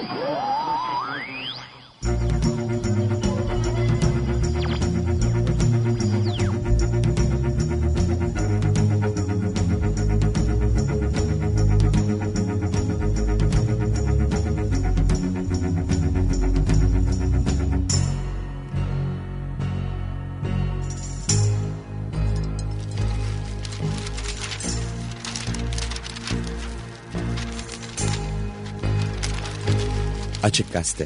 Açık Gazete.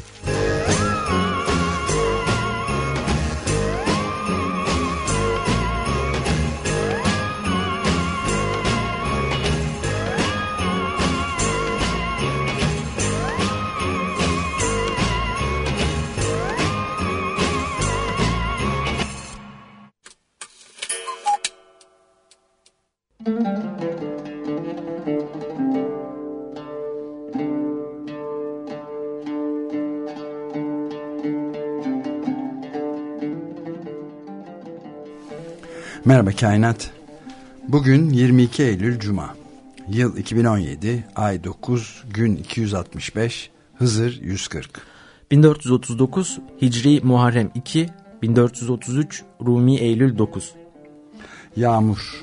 Merhaba Kainat. Bugün 22 Eylül Cuma. Yıl 2017, ay 9, gün 265, Hızır 140. 1439 Hicri Muharrem 2, 1433 Rumi Eylül 9. Yağmur.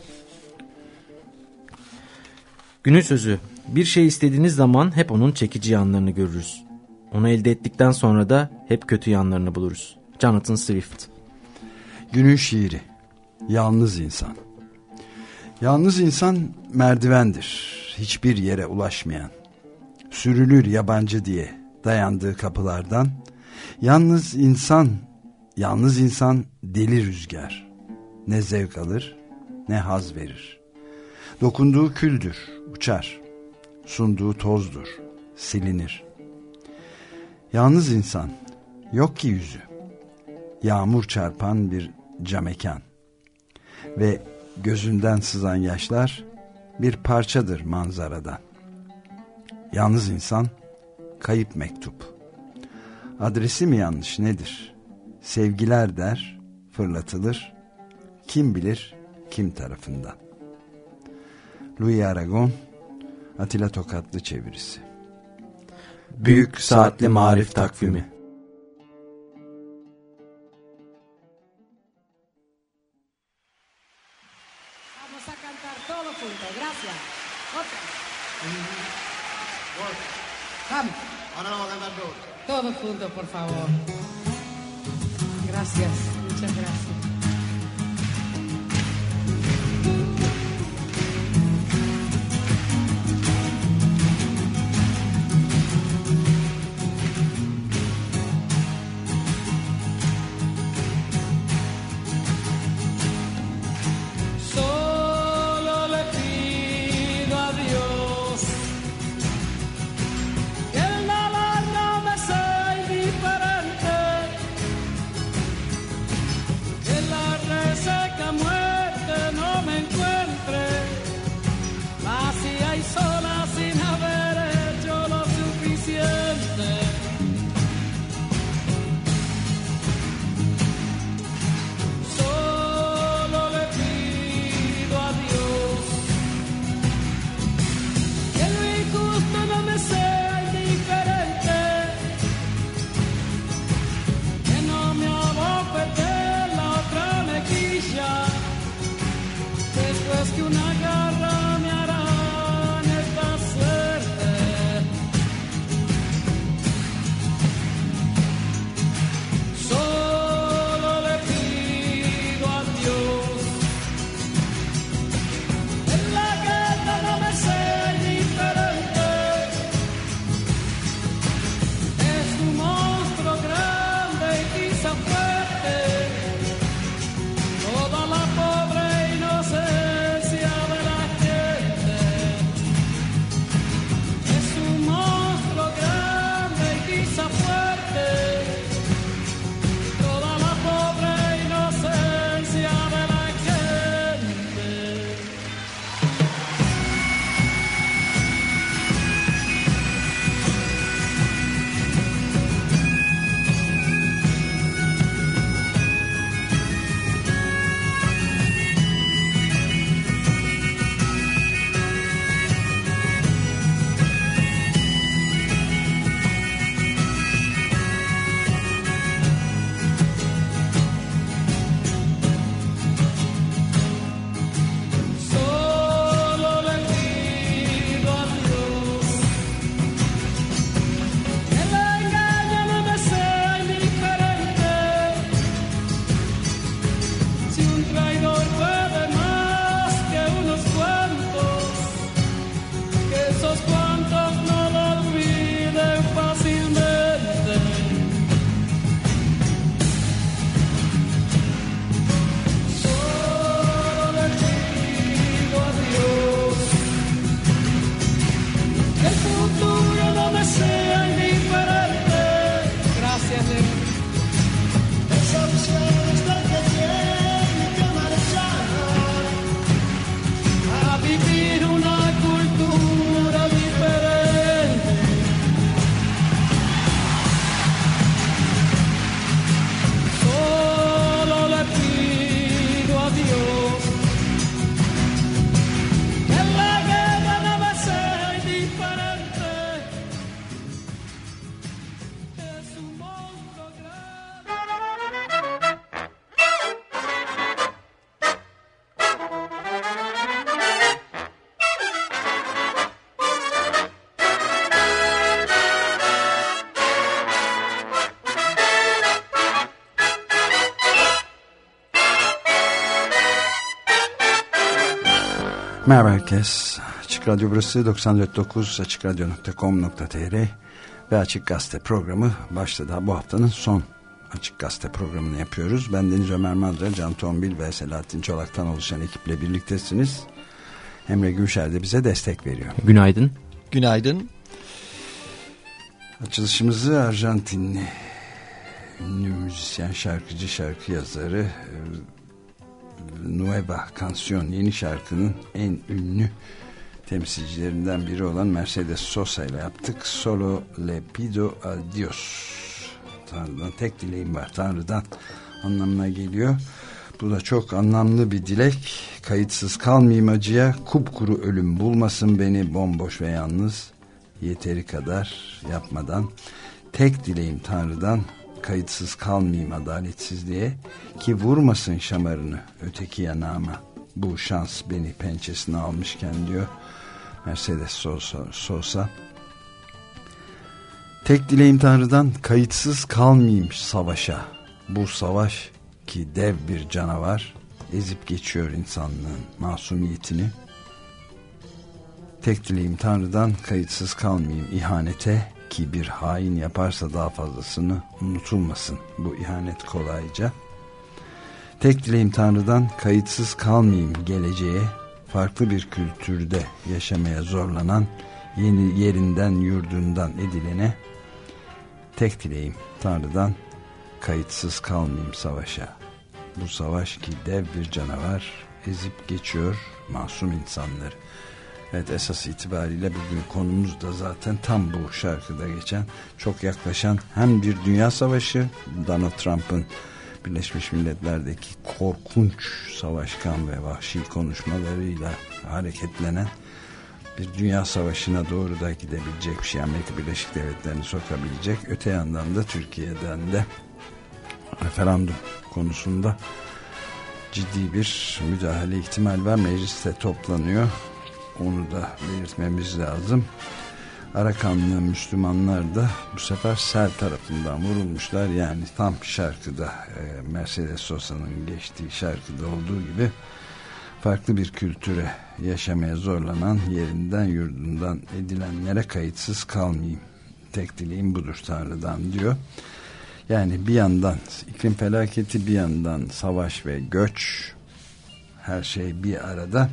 Günün sözü: bir şey istediğiniz zaman hep onun çekici yanlarını görürüz. Onu elde ettikten sonra da hep kötü yanlarını buluruz. Jonathan Swift. Günün şiiri. Yalnız insan. Yalnız insan merdivendir, hiçbir yere ulaşmayan. Sürülür yabancı diye dayandığı kapılardan. Yalnız insan deli rüzgar. Ne zevk alır, ne haz verir. Dokunduğu küldür, uçar. Sunduğu tozdur, silinir. Yalnız insan, yok ki yüzü. Yağmur çarpan bir camekan. Ve gözünden sızan yaşlar bir parçadır manzaradan. Yalnız insan, kayıp mektup. Adresi mi yanlış nedir? Sevgiler der, fırlatılır. Kim bilir kim tarafından. Louis Aragon, Atilla Tokatlı çevirisi. Büyük Saatli Marif Takvimi. Vamos. Ahora vamos a cantar todos. Todos juntos, por favor. Gracias, muchas gracias. La Merhaba herkes. Açık Radyo burası 94.9 açıkradyo.com.tr ve Açık Gazete programı başladı. Bu haftanın son Açık Gazete programını yapıyoruz. Ben Deniz Ömer Madra, Can Tombil ve Selahattin Çolak'tan oluşan ekiple birliktesiniz. Emre Gülşer de bize destek veriyor. Günaydın. Günaydın. Açılışımızı Arjantinli ünlü müzisyen, şarkıcı, şarkı yazarı Nueva Canción, yeni şarkının en ünlü temsilcilerinden biri olan Mercedes Sosa ile yaptık. Solo le pido a Dios. Tanrı'dan tek dileğim var, Tanrı'dan anlamına geliyor. Bu da çok anlamlı bir dilek. Kayıtsız kalmayayım acıya, kupkuru ölüm bulmasın beni bomboş ve yalnız, yeteri kadar yapmadan. Tek dileğim Tanrı'dan, kayıtsız kalmayayım adaletsizliğe, ki vurmasın şamarını öteki yanağıma, bu şans beni pençesine almışken diyor Mercedes Sosa. Tek dileğim Tanrı'dan, kayıtsız kalmayayım savaşa, bu savaş ki dev bir canavar ezip geçiyor insanlığın masumiyetini. Tek dileğim Tanrı'dan, kayıtsız kalmayayım ihanete, ki bir hain yaparsa daha fazlasını unutulmasın bu ihanet kolayca. Tek dileğim Tanrı'dan, kayıtsız kalmayayım geleceğe, farklı bir kültürde yaşamaya zorlanan, yeni yerinden yurdundan edilene. Tek dileğim Tanrı'dan, kayıtsız kalmayayım savaşa, bu savaş ki dev bir canavar ezip geçiyor masum insanları. Evet, esas itibariyle bugün konumuz da zaten tam bu şarkıda geçen, çok yaklaşan hem bir dünya savaşı, Donald Trump'ın Birleşmiş Milletler'deki korkunç savaşkan ve vahşi konuşmalarıyla hareketlenen bir dünya savaşına doğru da gidebilecek bir şey, Amerika Birleşik Devletleri'ni sokabilecek. Öte yandan da Türkiye'den de referandum konusunda ciddi bir müdahale ihtimal var. Mecliste toplanıyor. Onu da belirtmemiz lazım. Arakanlı Müslümanlar da bu sefer sel tarafından vurulmuşlar. Yani tam şarkıda, Mercedes Sosa'nın geçtiği şarkıda olduğu gibi, farklı bir kültüre yaşamaya zorlanan, yerinden yurdundan edilenlere kayıtsız kalmayayım. Tek dileğim budur Tanrı'dan diyor. Yani bir yandan iklim felaketi, bir yandan savaş ve göç, her şey bir arada.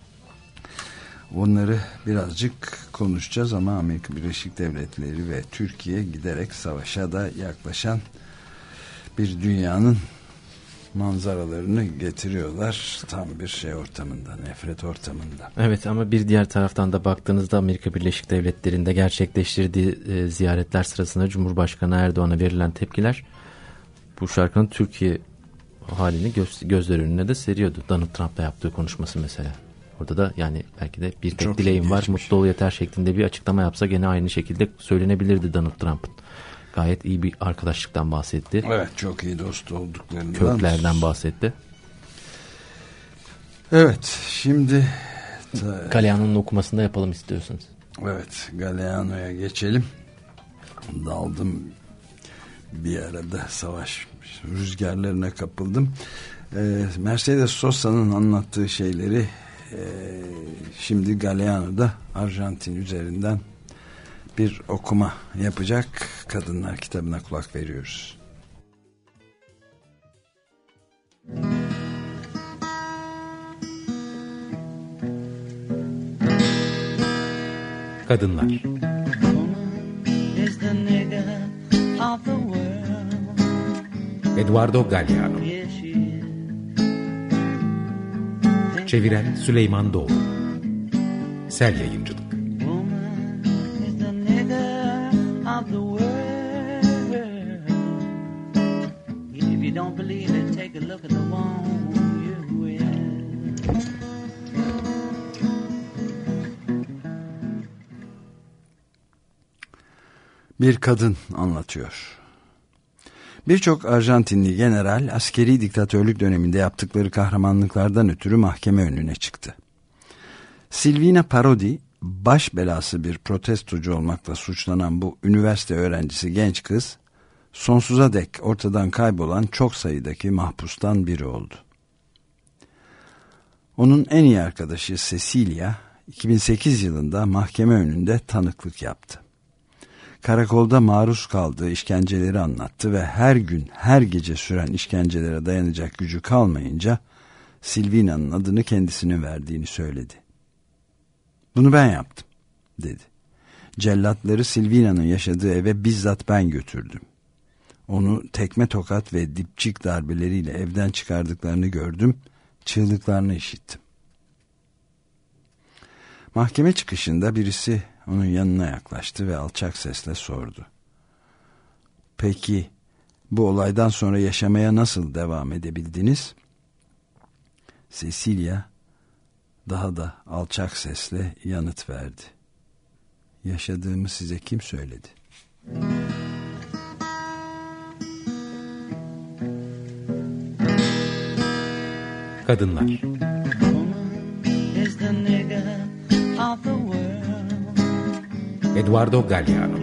Bunları birazcık konuşacağız ama Amerika Birleşik Devletleri ve Türkiye giderek savaşa da yaklaşan bir dünyanın manzaralarını getiriyorlar. Tam bir şey ortamında, nefret ortamında. Evet, ama bir diğer taraftan da baktığınızda Amerika Birleşik Devletleri'nde gerçekleştirdiği ziyaretler sırasında Cumhurbaşkanı Erdoğan'a verilen tepkiler bu şarkının Türkiye halini gözler önüne de seriyordu. Donald Trump'la yaptığı konuşması mesela. Orada da yani belki de bir tek dileğim var, mutlu ol yeter şeklinde bir açıklama yapsa gene aynı şekilde söylenebilirdi Donald Trump'ın. Gayet iyi bir arkadaşlıktan bahsetti. Evet, çok iyi dost olduklarından. Köklerden bahsetti. Evet, şimdi Galeano'nun okumasını da yapalım istiyorsanız. Evet, Galeano'ya geçelim. Daldım bir arada, savaş rüzgarlarına kapıldım. Mercedes Sosa'nın anlattığı şeyleri şimdi Galeano'da Arjantin üzerinden bir okuma yapacak. Kadınlar kitabına kulak veriyoruz. Kadınlar. Eduardo Galeano. Çeviren Süleyman Doğru. Sel Yayıncılık. Bir kadın anlatıyor. Birçok Arjantinli general askeri diktatörlük döneminde yaptıkları kahramanlıklardan ötürü mahkeme önüne çıktı. Silvina Parodi, baş belası bir protestocu olmakla suçlanan bu üniversite öğrencisi genç kız, sonsuza dek ortadan kaybolan çok sayıdaki mahpustan biri oldu. Onun en iyi arkadaşı Cecilia 2008 yılında mahkeme önünde tanıklık yaptı. Karakolda maruz kaldığı işkenceleri anlattı ve her gün, her gece süren işkencelere dayanacak gücü kalmayınca Silvina'nın adını kendisine verdiğini söyledi. "Bunu ben yaptım," dedi. "Cellatları Silvina'nın yaşadığı eve bizzat ben götürdüm. Onu tekme tokat ve dipçik darbeleriyle evden çıkardıklarını gördüm, çığlıklarını işittim." Mahkeme çıkışında birisi onun yanına yaklaştı ve alçak sesle sordu. "Peki bu olaydan sonra yaşamaya nasıl devam edebildiniz?" Cecilia daha da alçak sesle yanıt verdi. "Yaşadığımı size kim söyledi?" Kadınlar. Eduardo Galeano.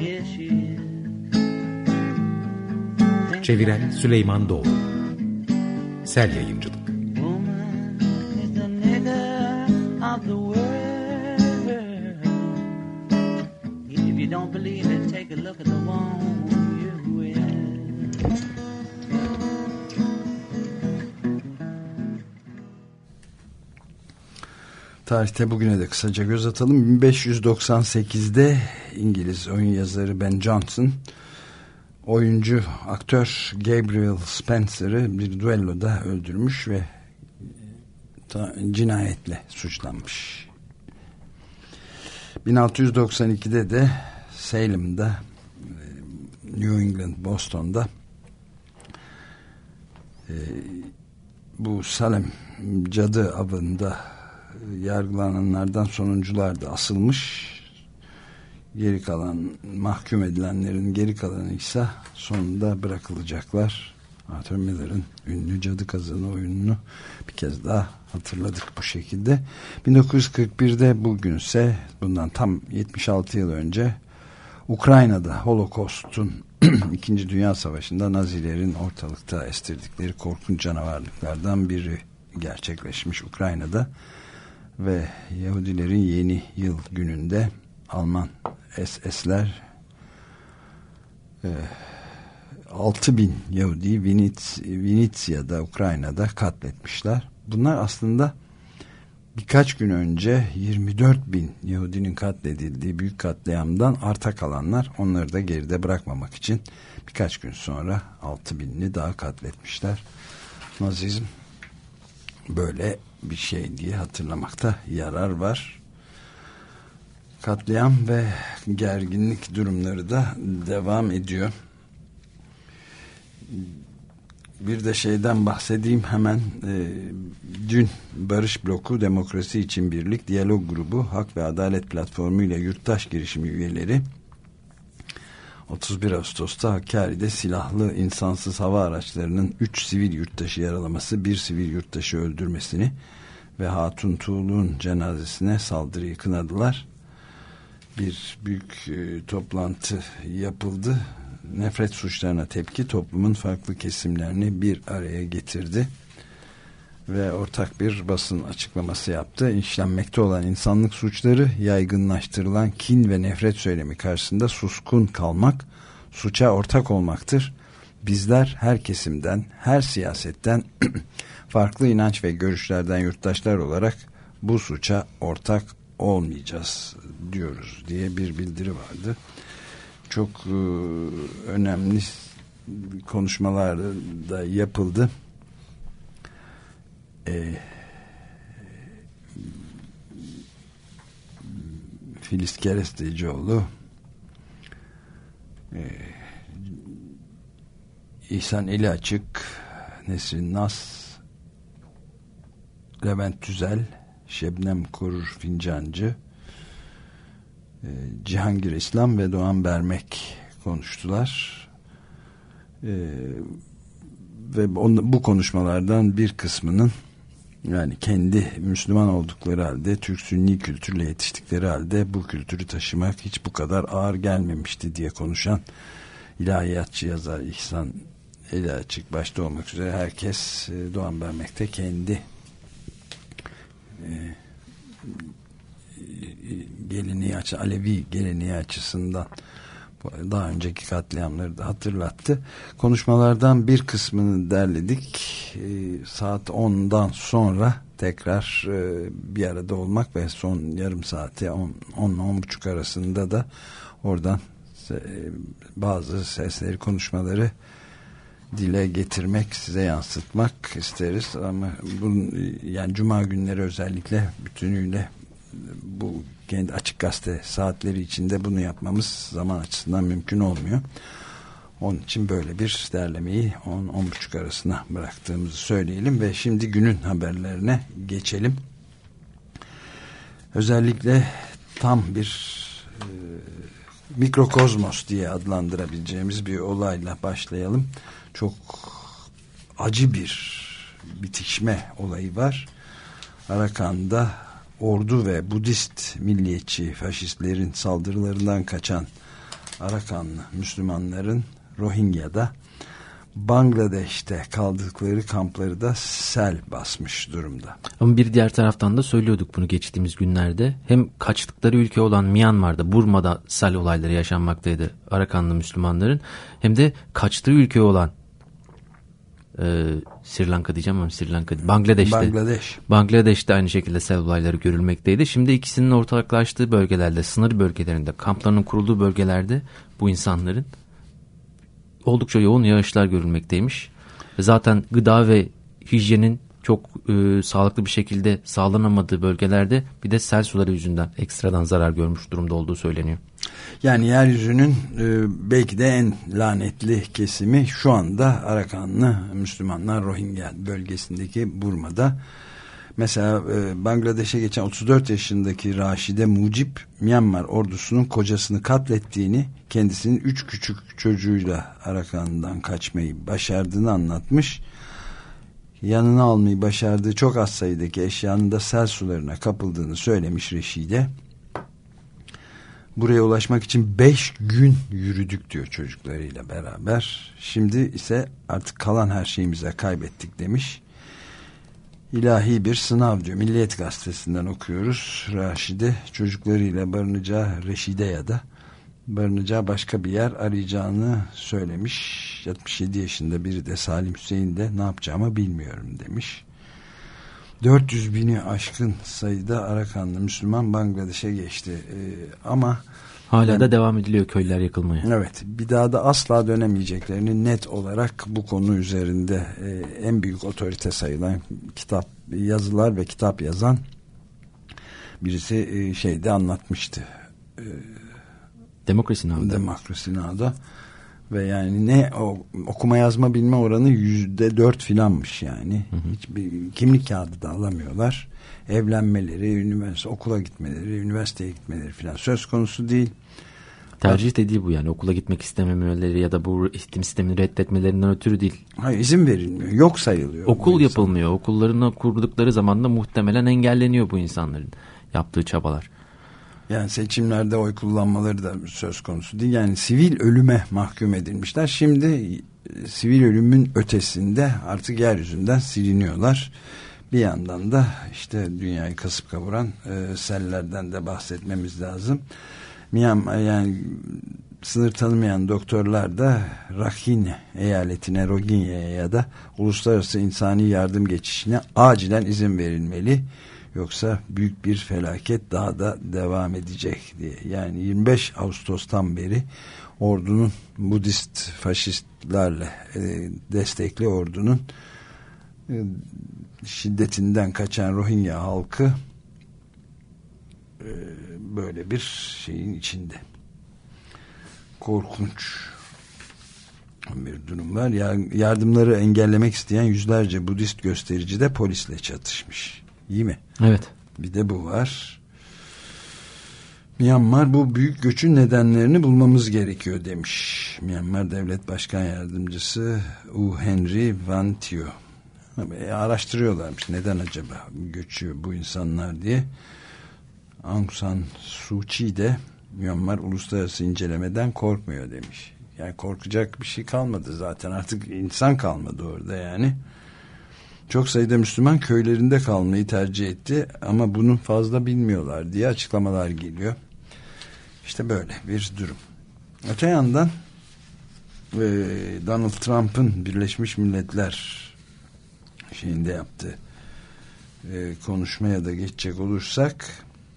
Çeviren Süleyman Doğru. Sel Yayıncılık. Tarihte bugüne de kısaca göz atalım. 1598'de İngiliz oyun yazarı Ben Jonson, oyuncu aktör Gabriel Spencer'ı bir düelloda öldürmüş ve cinayetle suçlanmış. 1692'de de Salem'da, New England, Boston'da bu Salem cadı avında yargılananlardan sonuncular da asılmış. Geri kalan, mahkum edilenlerin geri kalanı ise sonunda bırakılacaklar. Arthur Miller'ın ünlü Cadı Kazanı oyununu bir kez daha hatırladık bu şekilde. 1941'de bugünse, bundan tam 76 yıl önce, Ukrayna'da Holocaust'un 2. Dünya Savaşı'nda Nazilerin ortalıkta estirdikleri korkunç canavarlıklardan biri gerçekleşmiş Ukrayna'da. Ve Yahudilerin yeni yıl gününde Alman SS'ler 6.000 Yahudi Vinitsia'da, Ukrayna'da katletmişler. Bunlar aslında birkaç gün önce 24.000 Yahudinin katledildiği büyük katliamdan arta kalanlar. Onları da geride bırakmamak için birkaç gün sonra 6.000'ni daha katletmişler. Nazizm böyle bir şey diye hatırlamakta yarar var. Katliam ve gerginlik durumları da devam ediyor. Bir de şeyden bahsedeyim hemen. Dün Barış Bloku, Demokrasi İçin Birlik, Diyalog Grubu, Hak ve Adalet Platformu ile Yurttaş Girişimi üyeleri 31 Ağustos'ta Hakkari'de silahlı insansız hava araçlarının 3 sivil yurttaşı yaralaması, 1 sivil yurttaşı öldürmesini ve Hatun Tuğlu'nun cenazesine saldırıyı kınadılar. Bir büyük toplantı yapıldı. Nefret suçlarına tepki toplumun farklı kesimlerini bir araya getirdi ve ortak bir basın açıklaması yaptı. İşlenmekte olan insanlık suçları, yaygınlaştırılan kin ve nefret söylemi karşısında suskun kalmak, suça ortak olmaktır. Bizler her kesimden, her siyasetten, farklı inanç ve görüşlerden yurttaşlar olarak bu suça ortak olmayacağız diyoruz diye bir bildiri vardı. Çok önemli konuşmalar da yapıldı. Filiz Kerestecioğlu, İhsan Eli Açık, Nesrin Nas, Levent Tüzel, Şebnem Korur Fincancı, Cihangir İslam ve Doğan Bermek konuştular. Ve bu konuşmalardan bir kısmının, yani kendi Müslüman oldukları halde, Türk Sünni kültürle yetiştikleri halde bu kültürü taşımak hiç bu kadar ağır gelmemişti diye konuşan ilahiyatçı yazar İhsan Eli Açık başta olmak üzere herkes, Doğan Bermek de kendi geleneği Alevi geleneği açısından daha önceki katliamları da hatırlattı. Konuşmalardan bir kısmını derledik. Saat 10'dan sonra tekrar bir arada olmak ve son yarım saate 10-10.30 arasında da oradan bazı sesleri, konuşmaları dile getirmek, size yansıtmak isteriz. Ama yani Cuma günleri özellikle bütünüyle bu kendi Açık Gazete saatleri içinde bunu yapmamız zaman açısından mümkün olmuyor. Onun için böyle bir derlemeyi 10-10.30 arasına bıraktığımızı söyleyelim ve şimdi günün haberlerine geçelim. Özellikle tam bir mikrokozmos diye adlandırabileceğimiz bir olayla başlayalım. Çok acı bir bitişme olayı var. Arakan'da ordu ve Budist milliyetçi faşistlerin saldırılarından kaçan Arakanlı Müslümanların Rohingya'da, Bangladeş'te kaldıkları kampları da sel basmış durumda. Ama bir diğer taraftan da söylüyorduk bunu geçtiğimiz günlerde. Hem kaçtıkları ülke olan Myanmar'da, Burma'da sel olayları yaşanmaktaydı Arakanlı Müslümanların. Hem de kaçtığı ülke olan Sri Lanka diyeceğim ama Sri Lanka değil, Bangladeş'te aynı şekilde sel olayları görülmekteydi. Şimdi ikisinin ortaklaştığı bölgelerde, sınır bölgelerinde, kamplarının kurulduğu bölgelerde bu insanların oldukça yoğun yağışlar görülmekteymiş. Zaten gıda ve hijyenin çok sağlıklı bir şekilde sağlanamadığı bölgelerde bir de sel suları yüzünden ekstradan zarar görmüş durumda olduğu söyleniyor. Yani yeryüzünün belki de en lanetli kesimi şu anda Arakanlı Müslümanlar Rohingya bölgesindeki Burma'da. Mesela Bangladeş'e geçen 34 yaşındaki Raşide Mucip, Myanmar ordusunun kocasını katlettiğini, kendisinin 3 küçük çocuğuyla Arakan'dan kaçmayı başardığını anlatmış. Yanına almayı başardığı çok az sayıdaki eşyanın da sel sularına kapıldığını söylemiş Reşide. Buraya ulaşmak için 5 gün yürüdük diyor çocuklarıyla beraber. Şimdi ise artık kalan her şeyimize kaybettik demiş. İlahi bir sınav diyor. Milliyet Gazetesi'nden okuyoruz. Raşide çocuklarıyla barınacağı Reşide'ye barınacağı başka bir yer arayacağını söylemiş. 67 yaşında biri de Salim Hüseyin de ne yapacağımı bilmiyorum demiş. 400 bini aşkın sayıda Arakanlı Müslüman Bangladeş'e geçti. Ama hala da devam ediliyor köyler yakılmaya. Evet, bir daha da asla dönemeyeceklerini net olarak bu konu üzerinde en büyük otorite sayılan yazılar ve kitap yazan birisi şeyde anlatmıştı. Demokrasi Now'da. Ve yani okuma yazma bilme oranı %4 filanmış yani. Hiçbir kimlik kağıdı da alamıyorlar. Evlenmeleri, okula gitmeleri, üniversiteye gitmeleri filan söz konusu değil. Tercih dediği bu yani, okula gitmek istememeleri ya da bu eğitim sistemini reddetmelerinden ötürü değil. Hayır, izin verilmiyor. Yok sayılıyor. Okul yapılmıyor. Okullarını kurdukları zaman da muhtemelen engelleniyor bu insanların yaptığı çabalar. Yani seçimlerde oy kullanmaları da söz konusu değil. Yani sivil ölüme mahkum edilmişler. Şimdi sivil ölümün ötesinde artık yeryüzünden siliniyorlar. Bir yandan da işte dünyayı kasıp kavuran sellerden de bahsetmemiz lazım. Yani sınır tanımayan doktorlar da Rakhine eyaletine, Rohingya'ya da uluslararası insani yardım geçişine acilen izin verilmeli. Yoksa büyük bir felaket daha da devam edecek diye. Yani 25 Ağustos'tan beri ordunun, Budist faşistlerle destekli ordunun şiddetinden kaçan Rohingya halkı böyle bir şeyin içinde. Korkunç bir durum var. Yardımları engellemek isteyen yüzlerce Budist gösterici de polisle çatışmış. İyi mi? Evet. Bir de bu var. Myanmar bu büyük göçün nedenlerini bulmamız gerekiyor demiş. Myanmar Devlet Başkan Yardımcısı U Henry Van Thieu. Araştırıyorlarmış neden acaba göçüyor bu insanlar diye. Aung San Suu Kyi de Myanmar uluslararası incelemeden korkmuyor demiş. Yani korkacak bir şey kalmadı zaten, artık insan kalmadı orada yani. çok sayıda Müslüman köylerinde kalmayı tercih etti ama bunu fazla bilmiyorlar diye açıklamalar geliyor. İşte böyle bir durum. Öte yandan Donald Trump'ın Birleşmiş Milletler şeyinde yaptığı konuşmaya da geçecek olursak,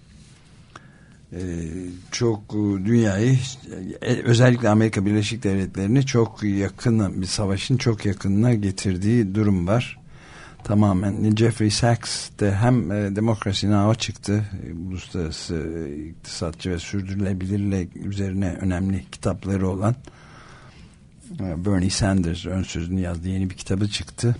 çok dünyayı, özellikle Amerika Birleşik Devletleri'ni çok yakın, bir savaşın çok yakınına getirdiği durum var. Tamamen Jeffrey Sachs de hem Democracy Now'a çıktı, uluslararası iktisatçı ve sürdürülebilirlik üzerine önemli kitapları olan Bernie Sanders ön sözünü yazdığı yeni bir kitabı çıktı.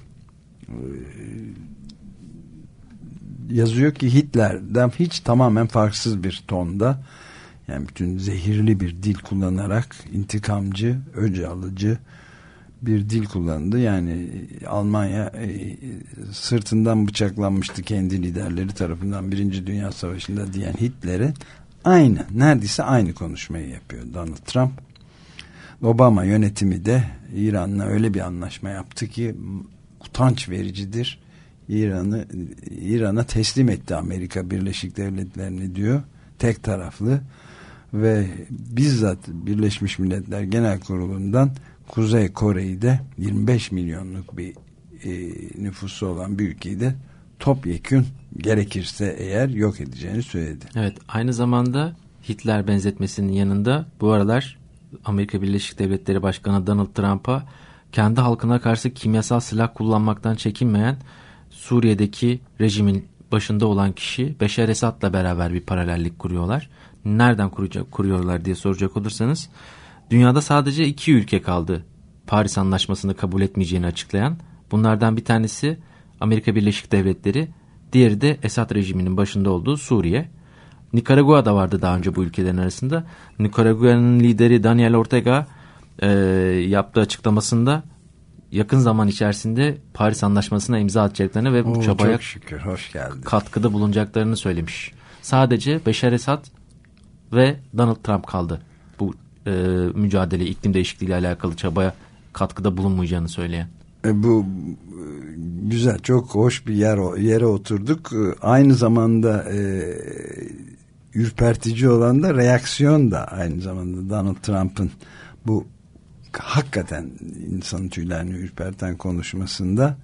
Yazıyor ki Hitler'den hiç tamamen farksız bir tonda, yani bütün zehirli bir dil kullanarak intikamcı, öc alıcı bir dil kullandı. Yani Almanya sırtından bıçaklanmıştı kendi liderleri tarafından Birinci Dünya Savaşı'nda diyen Hitler'e neredeyse aynı konuşmayı yapıyor Donald Trump. Obama yönetimi de İran'la öyle bir anlaşma yaptı ki utanç vericidir. İran'a teslim etti Amerika Birleşik Devletleri'ni diyor. Tek taraflı ve bizzat Birleşmiş Milletler Genel Kurulu'ndan Kuzey Kore'yi de 25 milyonluk bir nüfusu olan bir ülkeyi de topyekün gerekirse eğer yok edeceğini söyledi. Evet, aynı zamanda Hitler benzetmesinin yanında bu aralar Amerika Birleşik Devletleri Başkanı Donald Trump'a kendi halkına karşı kimyasal silah kullanmaktan çekinmeyen Suriye'deki rejimin başında olan kişi Beşar Esad'la beraber bir paralellik kuruyorlar. Nereden kuruyorlar diye soracak olursanız, dünyada sadece 2 ülke kaldı Paris Anlaşması'nı kabul etmeyeceğini açıklayan. Bunlardan bir tanesi Amerika Birleşik Devletleri, diğeri de Esad rejiminin başında olduğu Suriye. Nikaragua da vardı daha önce bu ülkelerin arasında. Nikaragua'nın lideri Daniel Ortega yaptığı açıklamasında yakın zaman içerisinde Paris Anlaşması'na imza atacaklarını ve bu çabaya katkıda bulunacaklarını söylemiş. Sadece Beşar Esad ve Donald Trump kaldı bu mücadele, iklim değişikliği ile alakalı çabaya katkıda bulunmayacağını söyleyen. Bu güzel, çok hoş bir yere oturduk. Aynı zamanda ürpertici olan da reaksiyon da aynı zamanda Donald Trump'ın bu hakikaten insanın tüylerini ürperten konuşmasında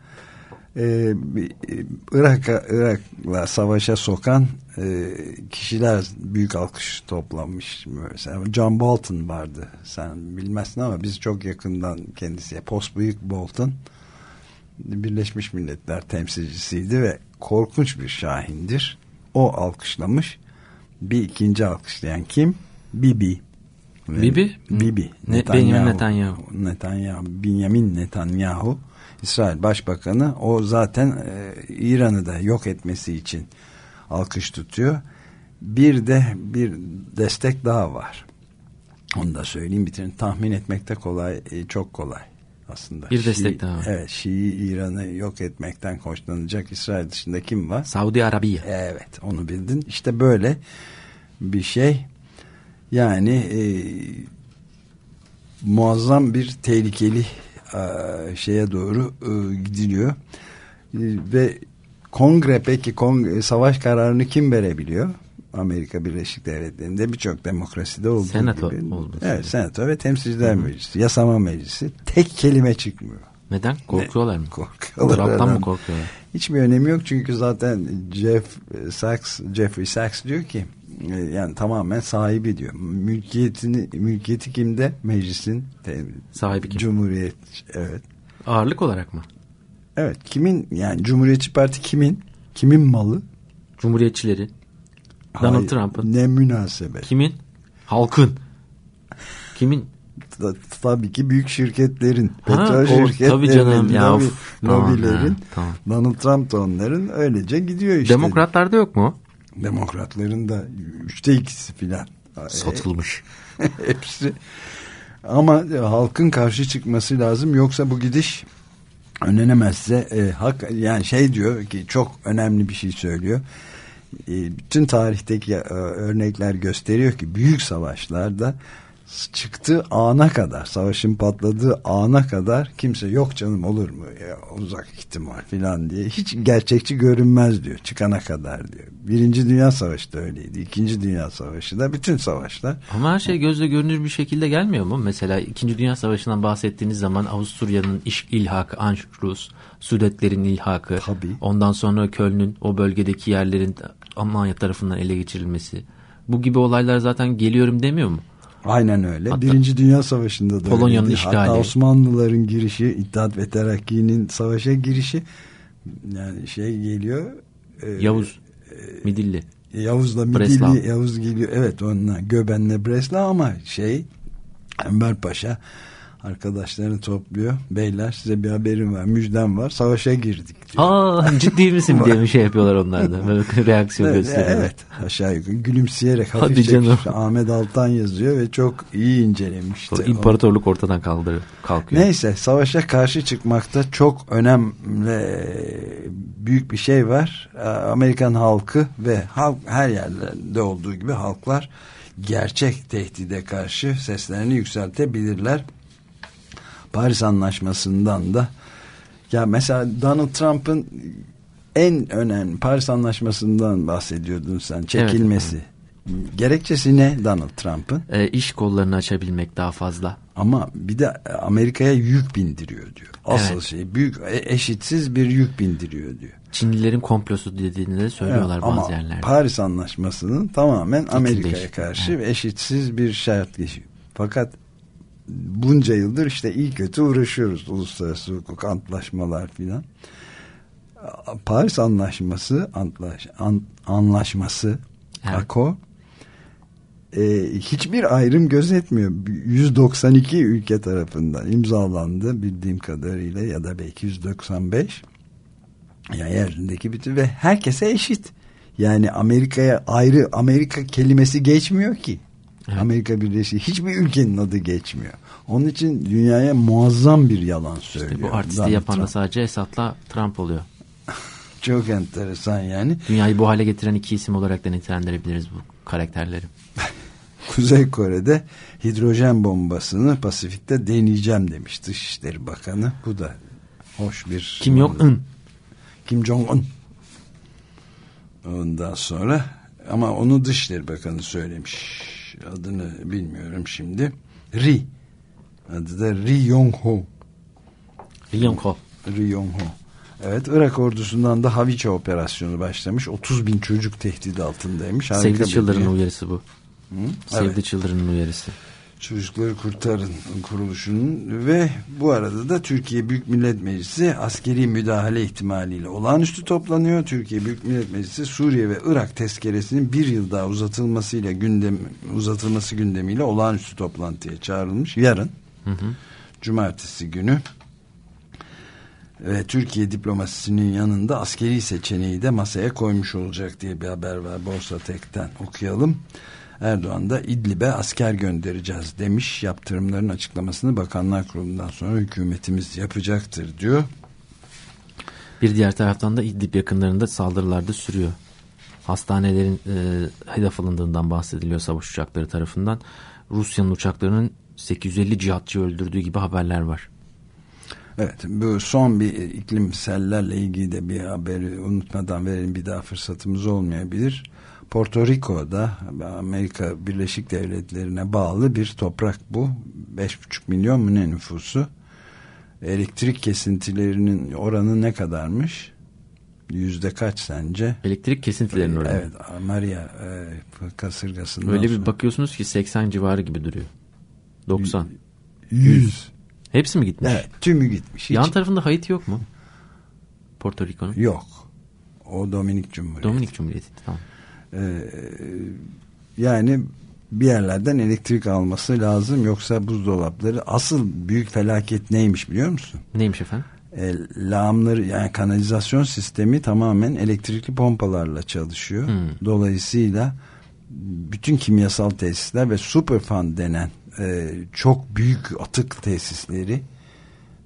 Irak'la savaşa sokan kişiler büyük alkış toplamış. Mesela John Bolton vardı. Sen bilmezsin ama biz çok yakından kendisi, Postbıyık Bolton Birleşmiş Milletler temsilcisiydi ve korkunç bir şahindir. O alkışlamış. Bir ikinci alkışlayan kim? Bibi. Benjamin Netanyahu, İsrail Başbakanı. O zaten İran'ı da yok etmesi için alkış tutuyor. Bir destek daha var. Onu da söyleyeyim, bitirin. Tahmin etmekte kolay, çok kolay aslında. Bir destek daha var. Evet, Şii İran'ı yok etmekten hoşlanacak İsrail dışında kim var? Saudi Arabiya. Evet, onu bildin. İşte böyle bir şey. Yani muazzam bir tehlikeli şeye doğru gidiliyor. Ve savaş kararını kim verebiliyor? Amerika Birleşik Devletleri'nde birçok demokraside olduğu Senato gibi. Olması. Evet, Senato ve Temsilciler Meclisi, Yasama Meclisi, tek kelime çıkmıyor. Neden? Korkuyorlar mı? Korkuyorlar. Trump'tan mı korkuyorlar? Hiçbir önemi yok çünkü zaten Jeffrey Sachs diyor ki yani tamamen sahibi diyor. Mülkiyeti kimde? Meclisin sahibi kim? Cumhuriyet. Evet. Ağırlık olarak mı? Evet. Kimin, yani Cumhuriyetçi Parti kimin? Kimin malı? Cumhuriyetçilerin. Donald Trump'ın. Ne münasebet. Kimin? Halkın. Kimin? Tabii ki büyük şirketlerin. Petrol şirketlerinin. Tabii canım. Lobilerin. Tamam. Donald Trump da onların, öylece gidiyor işte. Demokratlarda yok mu? Demokratların da 2/3 filan satılmış. Hepsi. Ama halkın karşı çıkması lazım, yoksa bu gidiş önlenemezse yani diyor ki, çok önemli bir şey söylüyor. Bütün tarihteki örnekler gösteriyor ki büyük savaşlarda çıktığı ana kadar, savaşın patladığı ana kadar kimse yok canım olur mu ya, uzak ihtimal falan diye, hiç gerçekçi görünmez diyor çıkana kadar diyor. Birinci Dünya Savaşı da öyleydi, İkinci Dünya Savaşı da, bütün savaşlar. Ama her şey gözle görünür bir şekilde gelmiyor mu? Mesela İkinci Dünya Savaşı'ndan bahsettiğiniz zaman Avusturya'nın ilhakı, Anschluss, Sudetlerin ilhakı, tabii. Ondan sonra Köln'ün, o bölgedeki yerlerin Almanya tarafından ele geçirilmesi, bu gibi olaylar zaten geliyorum demiyor mu? Aynen öyle. Hatta Birinci Dünya Savaşı'nda da Polonya'nın işgali. Hatta Osmanlıların girişi, İttihat ve Terakki'nin savaşa girişi, yani şey geliyor. Yavuz, Midilli. Yavuz'la Midilli, Yavuz geliyor. Evet, onunla Göben'le Breslau, ama Enver Paşa arkadaşlarını topluyor. Beyler, size bir haberim var, müjdem var. Savaşa girdik diyor. Ciddi misin diye bir şey yapıyorlar onlar da. Böyle reaksiyon gösteriyorlar. Evet, aşağı yukarı gülümseyerek hafifçe Ahmet Altan yazıyor ve çok iyi incelemişti. Sonra imparatorluk ortadan kalkıyor. Neyse, savaşa karşı çıkmakta çok önemli, büyük bir şey var. Amerikan halkı ve her yerde olduğu gibi halklar gerçek tehdide karşı seslerini yükseltebilirler. Paris Anlaşması'ndan da, ya mesela Donald Trump'ın en önemli, Paris Anlaşması'ndan bahsediyordun sen, çekilmesi. Evet. Gerekçesi ne Donald Trump'ın? İş kollarını açabilmek daha fazla. Ama bir de Amerika'ya yük bindiriyor diyor. Asıl şey, büyük, eşitsiz bir yük bindiriyor diyor. Çinlilerin komplosu dediğini de söylüyorlar bazı yerlerde. Ama Paris Anlaşması'nın tamamen Amerika'ya karşı eşitsiz bir şart geçiyor. Fakat bunca yıldır işte iyi kötü uğraşıyoruz, uluslararası hukuk, antlaşmalar filan. Paris Anlaşması, evet. AKO, hiçbir ayrım gözetmiyor. 192 ülke tarafından imzalandı bildiğim kadarıyla, ya da belki 195. Yani yerindeki bütün ve herkese eşit. Yani Amerika'ya ayrı, Amerika kelimesi geçmiyor ki. Evet. Amerika Birleşik, hiçbir ülkenin adı geçmiyor. Onun için dünyaya muazzam bir yalan söylüyor. İşte bu artisti yapan da sadece Esad'la Trump oluyor. Çok enteresan yani. Dünyayı bu hale getiren iki isim olarak da nitelendirebiliriz bu karakterleri. Kuzey Kore'de hidrojen bombasını Pasifik'te deneyeceğim demiş Dışişleri Bakanı. Bu da hoş bir... Kim Jong-un. Kim Jong-un. Ondan sonra, ama onu Dışişleri Bakanı söylemiş. Adını bilmiyorum şimdi. Ri. Adı da Ri Yong-ho. Ri Yong-ho. Ri Yong-ho. Evet, Irak ordusundan da Haviçe operasyonu başlamış. 30.000 çocuk tehdit altındaymış. Save the Children'ın uyarısı bu. Save the Evet. Children'ın uyarısı. Çocukları Kurtarın kuruluşunun ve bu arada da Türkiye Büyük Millet Meclisi askeri müdahale ihtimaliyle olağanüstü toplanıyor. Türkiye Büyük Millet Meclisi Suriye ve Irak tezkeresinin bir yıl daha uzatılması gündemiyle olağanüstü toplantıya çağrılmış. Yarın Cumartesi günü ve Türkiye diplomasisinin yanında askeri seçeneği de masaya koymuş olacak diye bir haber var. Borsa Tek'ten okuyalım. Erdoğan da İdlib'e asker göndereceğiz demiş. Yaptırımların açıklamasını Bakanlar Kurulu'ndan sonra hükümetimiz yapacaktır diyor. Bir diğer taraftan da İdlib yakınlarında saldırılar da sürüyor. Hastanelerin hedef alındığından bahsediliyor savaş uçakları tarafından. Rusya'nın uçaklarının 850 cihatçı öldürdüğü gibi haberler var. Evet, bu son bir iklimsellerle ilgili de bir haberi unutmadan verelim, bir daha fırsatımız olmayabilir. Porto Rico'da Amerika Birleşik Devletleri'ne bağlı bir toprak bu. 5,5 milyon mu ne nüfusu? Elektrik kesintilerinin oranı ne kadarmış? Yüzde kaç sence? Elektrik kesintilerinin oranı. Evet, Maria kasırgasından öyle sonra. bir bakıyorsunuz ki 80 civarı gibi duruyor. 90. 100. Hepsi mi gitmiş? Evet, tümü gitmiş. Yan tarafında Haiti yok mu? Porto Rico'nun. Yok. O Dominik Cumhuriyeti. Dominik Cumhuriyeti, tamam. Yani bir yerlerden elektrik alması lazım, yoksa buzdolapları, asıl büyük felaket neymiş biliyor musun? Neymiş efendim? Lağımları, yani kanalizasyon sistemi tamamen elektrikli pompalarla çalışıyor. Dolayısıyla bütün kimyasal tesisler ve Superfund denen çok büyük atık tesisleri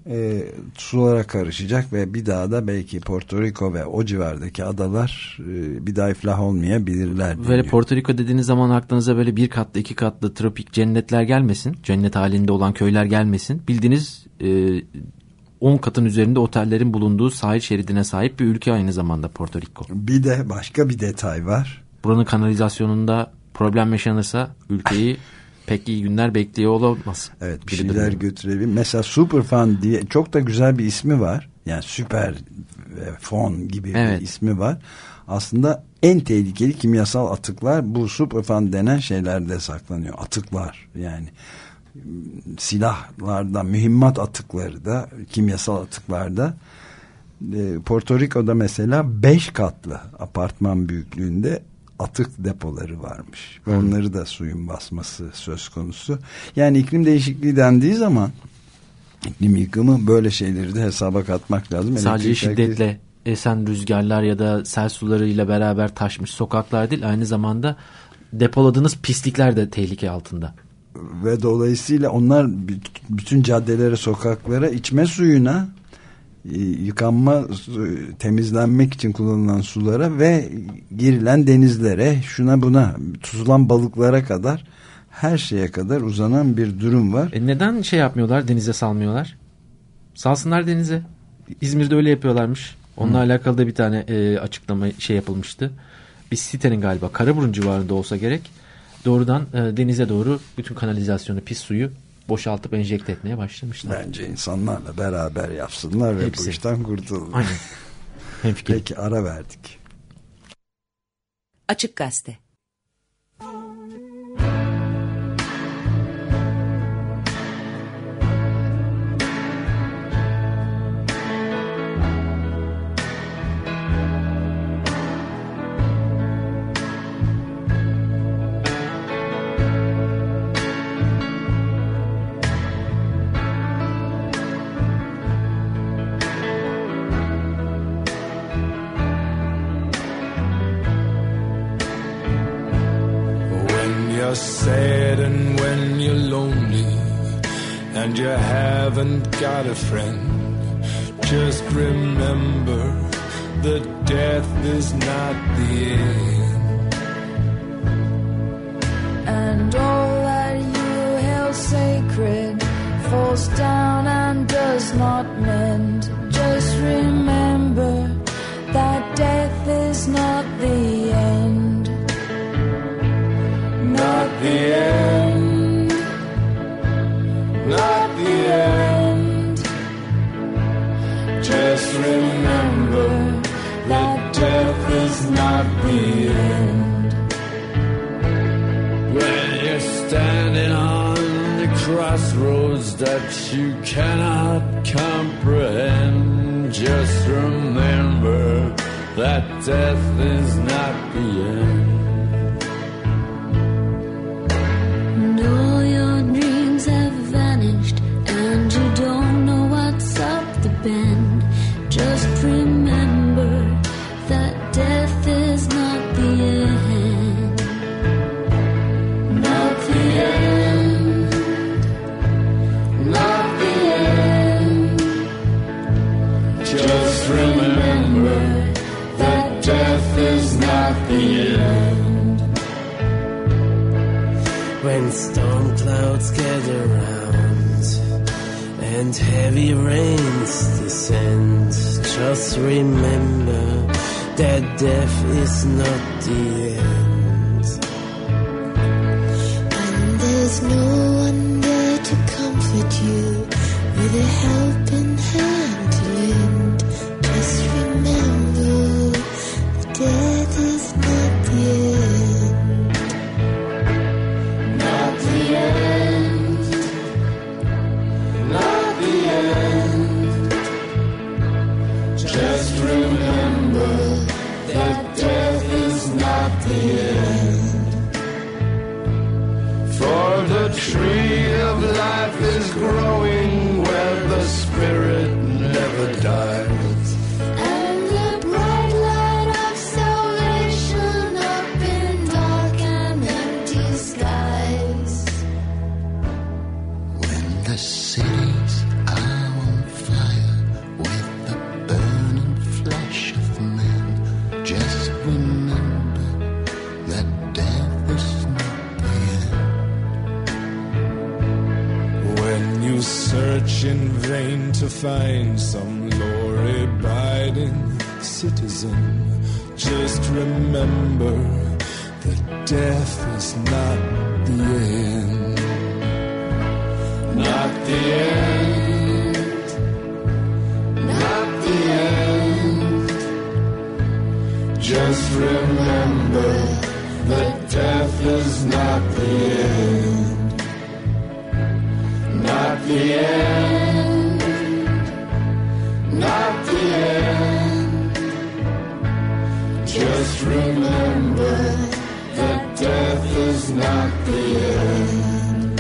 sulara karışacak ve bir daha da belki Porto Rico ve o civardaki adalar bir daha iflah olmayabilirler. Böyle Porto Rico dediğiniz zaman aklınıza böyle 1 katlı 2 katlı tropik cennetler gelmesin. Cennet halinde olan köyler gelmesin. Bildiğiniz 10 katın üzerinde otellerin bulunduğu sahil şeridine sahip bir ülke aynı zamanda Porto Rico. Bir de başka bir detay var. Buranın kanalizasyonunda problem yaşanırsa ülkeyi pek iyi günler bekliyor olamaz. Evet, bir şeyler götürebilir. Mesela Superfund diye çok da güzel bir ismi var. Yani süper fon gibi bir ismi var. Aslında en tehlikeli kimyasal atıklar bu Superfund denen şeylerde saklanıyor. Atıklar yani silahlarda, mühimmat atıkları da, kimyasal atıklarda. Porto Rico'da mesela 5 katlı apartman büyüklüğünde atık depoları varmış. Onları da suyun basması söz konusu. Yani iklim değişikliği dendiği zaman iklim yıkımı, böyle şeyleri de hesaba katmak lazım. Sadece şiddetle esen rüzgarlar ya da sel sularıyla beraber taşmış sokaklar değil, aynı zamanda depoladığınız pislikler de tehlike altında. Ve dolayısıyla onlar bütün caddelere, sokaklara, içme suyuna, yıkanma, temizlenmek için kullanılan sulara ve girilen denizlere, şuna buna, tutulan balıklara kadar, her şeye kadar uzanan bir durum var. Neden şey yapmıyorlar, denize salmıyorlar? Salsınlar denize. İzmir'de öyle yapıyorlarmış. Onunla alakalı da bir tane açıklama yapılmıştı. Bir sitenin galiba Karaburun civarında olsa gerek, doğrudan denize doğru bütün kanalizasyonu, pis suyu boşaltıp enjekte etmeye başlamışlar. Bence insanlarla beraber yapsınlar ve bu işten kurtulalım. Aynen. Peki, ara verdik. Açık Gazete. Sad and when you're lonely and you haven't got a friend, just remember that death is not the end. And all that you held sacred falls down and does not mend. Just remember that death is not the end. Not the end, not the end. Just remember that death is not the end. When you're standing on the crossroads that you cannot comprehend, just remember that death is not the end. Bend. Just remember that death is not the end. Not the end. Not the end. Just remember that death is not the end. When storm clouds gather round and heavy rains descend, just remember that death is not the end. And there's no one there to comfort you with a helping hand to lend. Just remember that death is not the end. Not the end. Not the end. Just remember that death is not the end. For the tree of life is growing where the spirit never dies. And the bright light of salvation up in dark and empty skies. When the cities are on search in vain to find some law-abiding citizen. Just remember that death is not the end. Not the end. Not the end. Just remember that death is not the end. Not the end. Not the end. Just remember that death is not the end.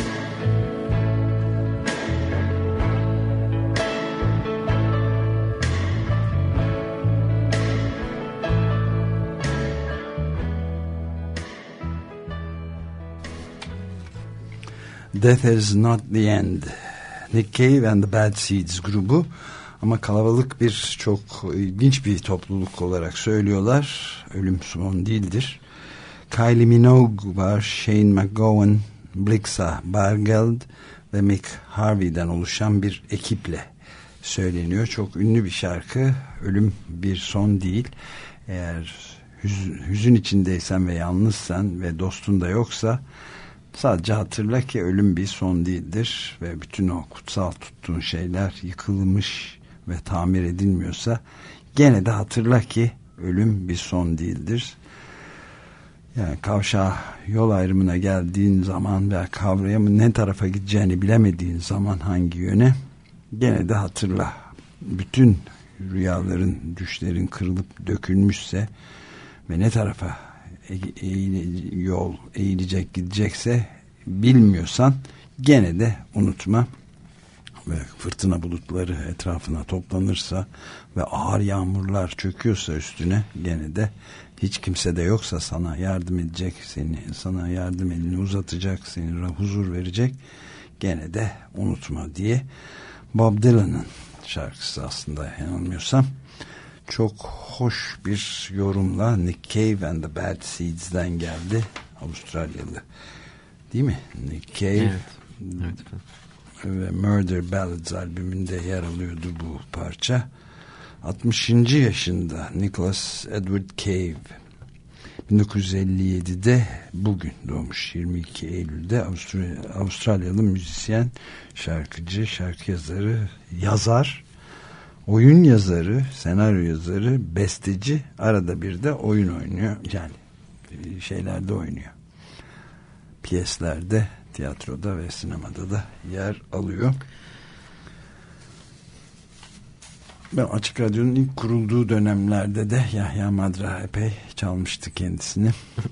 Death is not the end. Nick Cave and the Bad Seeds grubu, ama kalabalık bir, çok ilginç bir topluluk olarak söylüyorlar. Ölüm son değildir. Kylie Minogue var, Shane McGowan, Blixa Bargeld ve Mick Harvey'den oluşan bir ekiple söyleniyor. Çok ünlü bir şarkı. Ölüm bir son değil. Eğer hüzün içindeysen ve yalnızsan ve dostun da yoksa, sadece hatırla ki ölüm bir son değildir ve bütün o kutsal tuttuğun şeyler yıkılmış ve tamir edilmiyorsa gene de hatırla ki ölüm bir son değildir. Yani kavşağa, yol ayrımına geldiğin zaman veya kavrayamın ne tarafa gideceğini bilemediğin zaman hangi yöne, gene de hatırla. Bütün rüyaların, düşlerin kırılıp dökülmüşse ve ne tarafa yol eğilecek, gidecekse bilmiyorsan gene de unutma. Ve fırtına bulutları etrafına toplanırsa ve ağır yağmurlar çöküyorsa üstüne, gene de hiç kimse de yoksa sana yardım edecek, sana yardım elini uzatacak, seni huzur verecek, gene de unutma diye Bob Dylan'ın şarkısı aslında, yanılmıyorsam. Çok hoş bir yorumla Nick Cave and the Bad Seeds'den geldi. Avustralyalı değil mi? Nick Cave. Evet. Evet. Ve Murder Ballads albümünde yer alıyordu bu parça. 60. yaşında Nicholas Edward Cave. 1957'de bugün doğmuş, 22 Eylül'de. Avustralyalı müzisyen, şarkıcı, şarkı yazarı, yazar, oyun yazarı, senaryo yazarı, besteci, arada bir de oyun oynuyor. Yani şeylerde oynuyor. Piyeslerde, tiyatroda ve sinemada da yer alıyor. Ben Açık Radyo'nun ilk kurulduğu dönemlerde de Yahya Madra epey çalmıştı kendisini.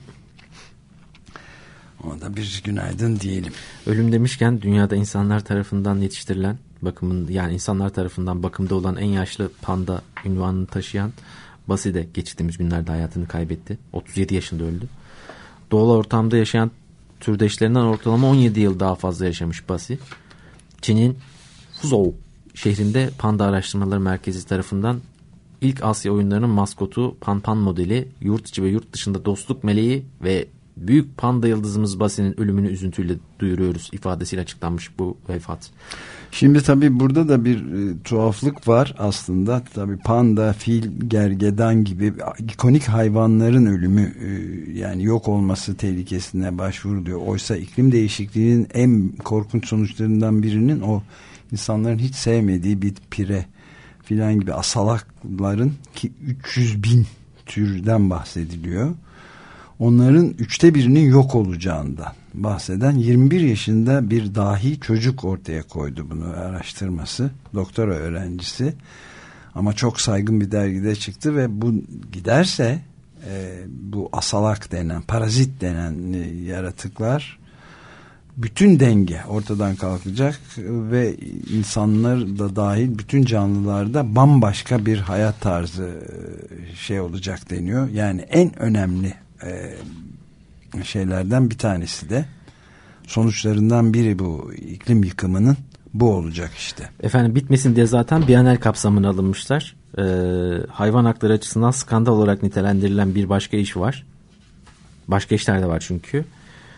Ona da bir günaydın diyelim. Ölüm demişken, dünyada insanlar tarafından yetiştirilen, yani insanlar tarafından bakımda olan en yaşlı panda unvanını taşıyan Basi de geçtiğimiz günlerde hayatını kaybetti. 37 yaşında öldü. Doğal ortamda yaşayan türdeşlerinden ortalama 17 yıl daha fazla yaşamış Basi. Çin'in Fuzhou şehrinde Panda Araştırmaları Merkezi tarafından ilk Asya oyunlarının maskotu Pan Pan modeli, yurt içi ve yurt dışında dostluk meleği ve büyük panda yıldızımız Basi'nin ölümünü üzüntüyle duyuruyoruz ifadesiyle açıklanmış bu vefat. Şimdi tabii burada da bir tuhaflık var aslında. Tabii panda, fil, gergedan gibi ikonik hayvanların ölümü, yani yok olması tehlikesine başvuruluyor. Oysa iklim değişikliğinin en korkunç sonuçlarından birinin o insanların hiç sevmediği bir pire filan gibi asalakların, ki 300.000 türden bahsediliyor. Onların 1/3'inin yok olacağından bahseden 21 yaşında bir dahi çocuk ortaya koydu bunu, araştırması. Doktora öğrencisi. Ama çok saygın bir dergide çıktı ve bu giderse bu asalak denen, parazit denen yaratıklar, bütün denge ortadan kalkacak ve insanlar da dahil bütün canlılarda bambaşka bir hayat tarzı olacak deniyor. Yani en önemli şeylerden bir tanesi de, sonuçlarından biri bu iklim yıkımının bu olacak işte. Efendim, bitmesin diye zaten Bienal kapsamına alınmışlar. Hayvan hakları açısından skandal olarak nitelendirilen bir başka iş var. Başka işler de var çünkü.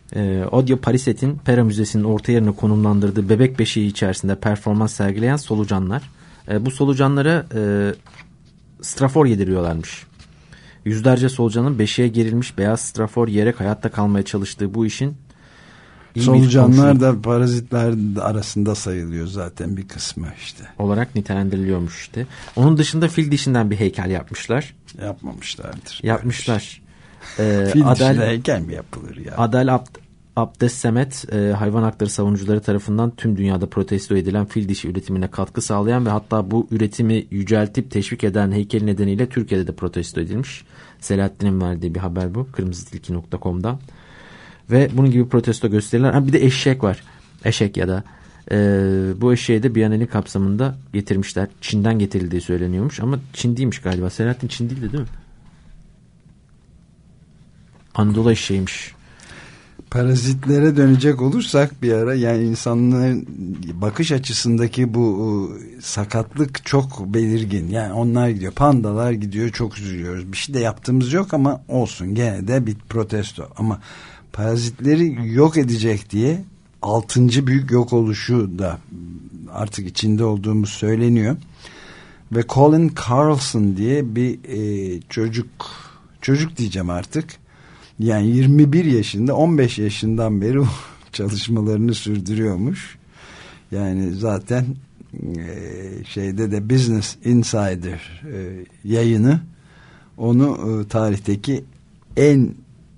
Odio Pariset'in Pera Müzesi'nin orta yerine konumlandırdığı bebek beşiği içerisinde performans sergileyen solucanlar. Bu solucanlara strafor yediriyorlarmış. Yüzlerce solucanın beşiğe gerilmiş beyaz strafor yiyerek hayatta kalmaya çalıştığı bu işin solucanlar da parazitler arasında sayılıyor zaten bir kısmı işte. Olarak nitelendiriliyormuş işte. Onun dışında fil dişinden bir heykel yapmışlar. Yapmamışlardır. Yapmışlar. Fil dişine heykel mi yapılır ya? Adel Abdessemet hayvan hakları savunucuları tarafından tüm dünyada protesto edilen fil dişi üretimine katkı sağlayan ve hatta bu üretimi yüceltip teşvik eden heykeli nedeniyle Türkiye'de de protesto edilmiş. Selahattin'in verdiği bir haber bu. kırmızıtilki.com'da. Ve bunun gibi protesto gösteriler. Bir de eşek var. Eşek ya da bu eşeği de Biyanet'in kapsamında getirmişler. Çin'den getirildiği söyleniyormuş ama Çin değilmiş galiba. Selahattin Çin değildi değil mi? Anadolu eşeğiymiş. Parazitlere dönecek olursak bir ara, yani insanların bakış açısındaki bu sakatlık çok belirgin. Yani onlar gidiyor, pandalar gidiyor, çok üzülüyoruz. Bir şey de yaptığımız yok ama olsun, gene de bir protesto. Ama parazitleri yok edecek diye 6. büyük yok oluşu da artık içinde olduğumuz söyleniyor. Ve Colin Carlson diye bir çocuk diyeceğim artık. Yani 21 yaşında, 15 yaşından beri çalışmalarını sürdürüyormuş. Yani zaten şeyde de Business Insider yayını onu tarihteki en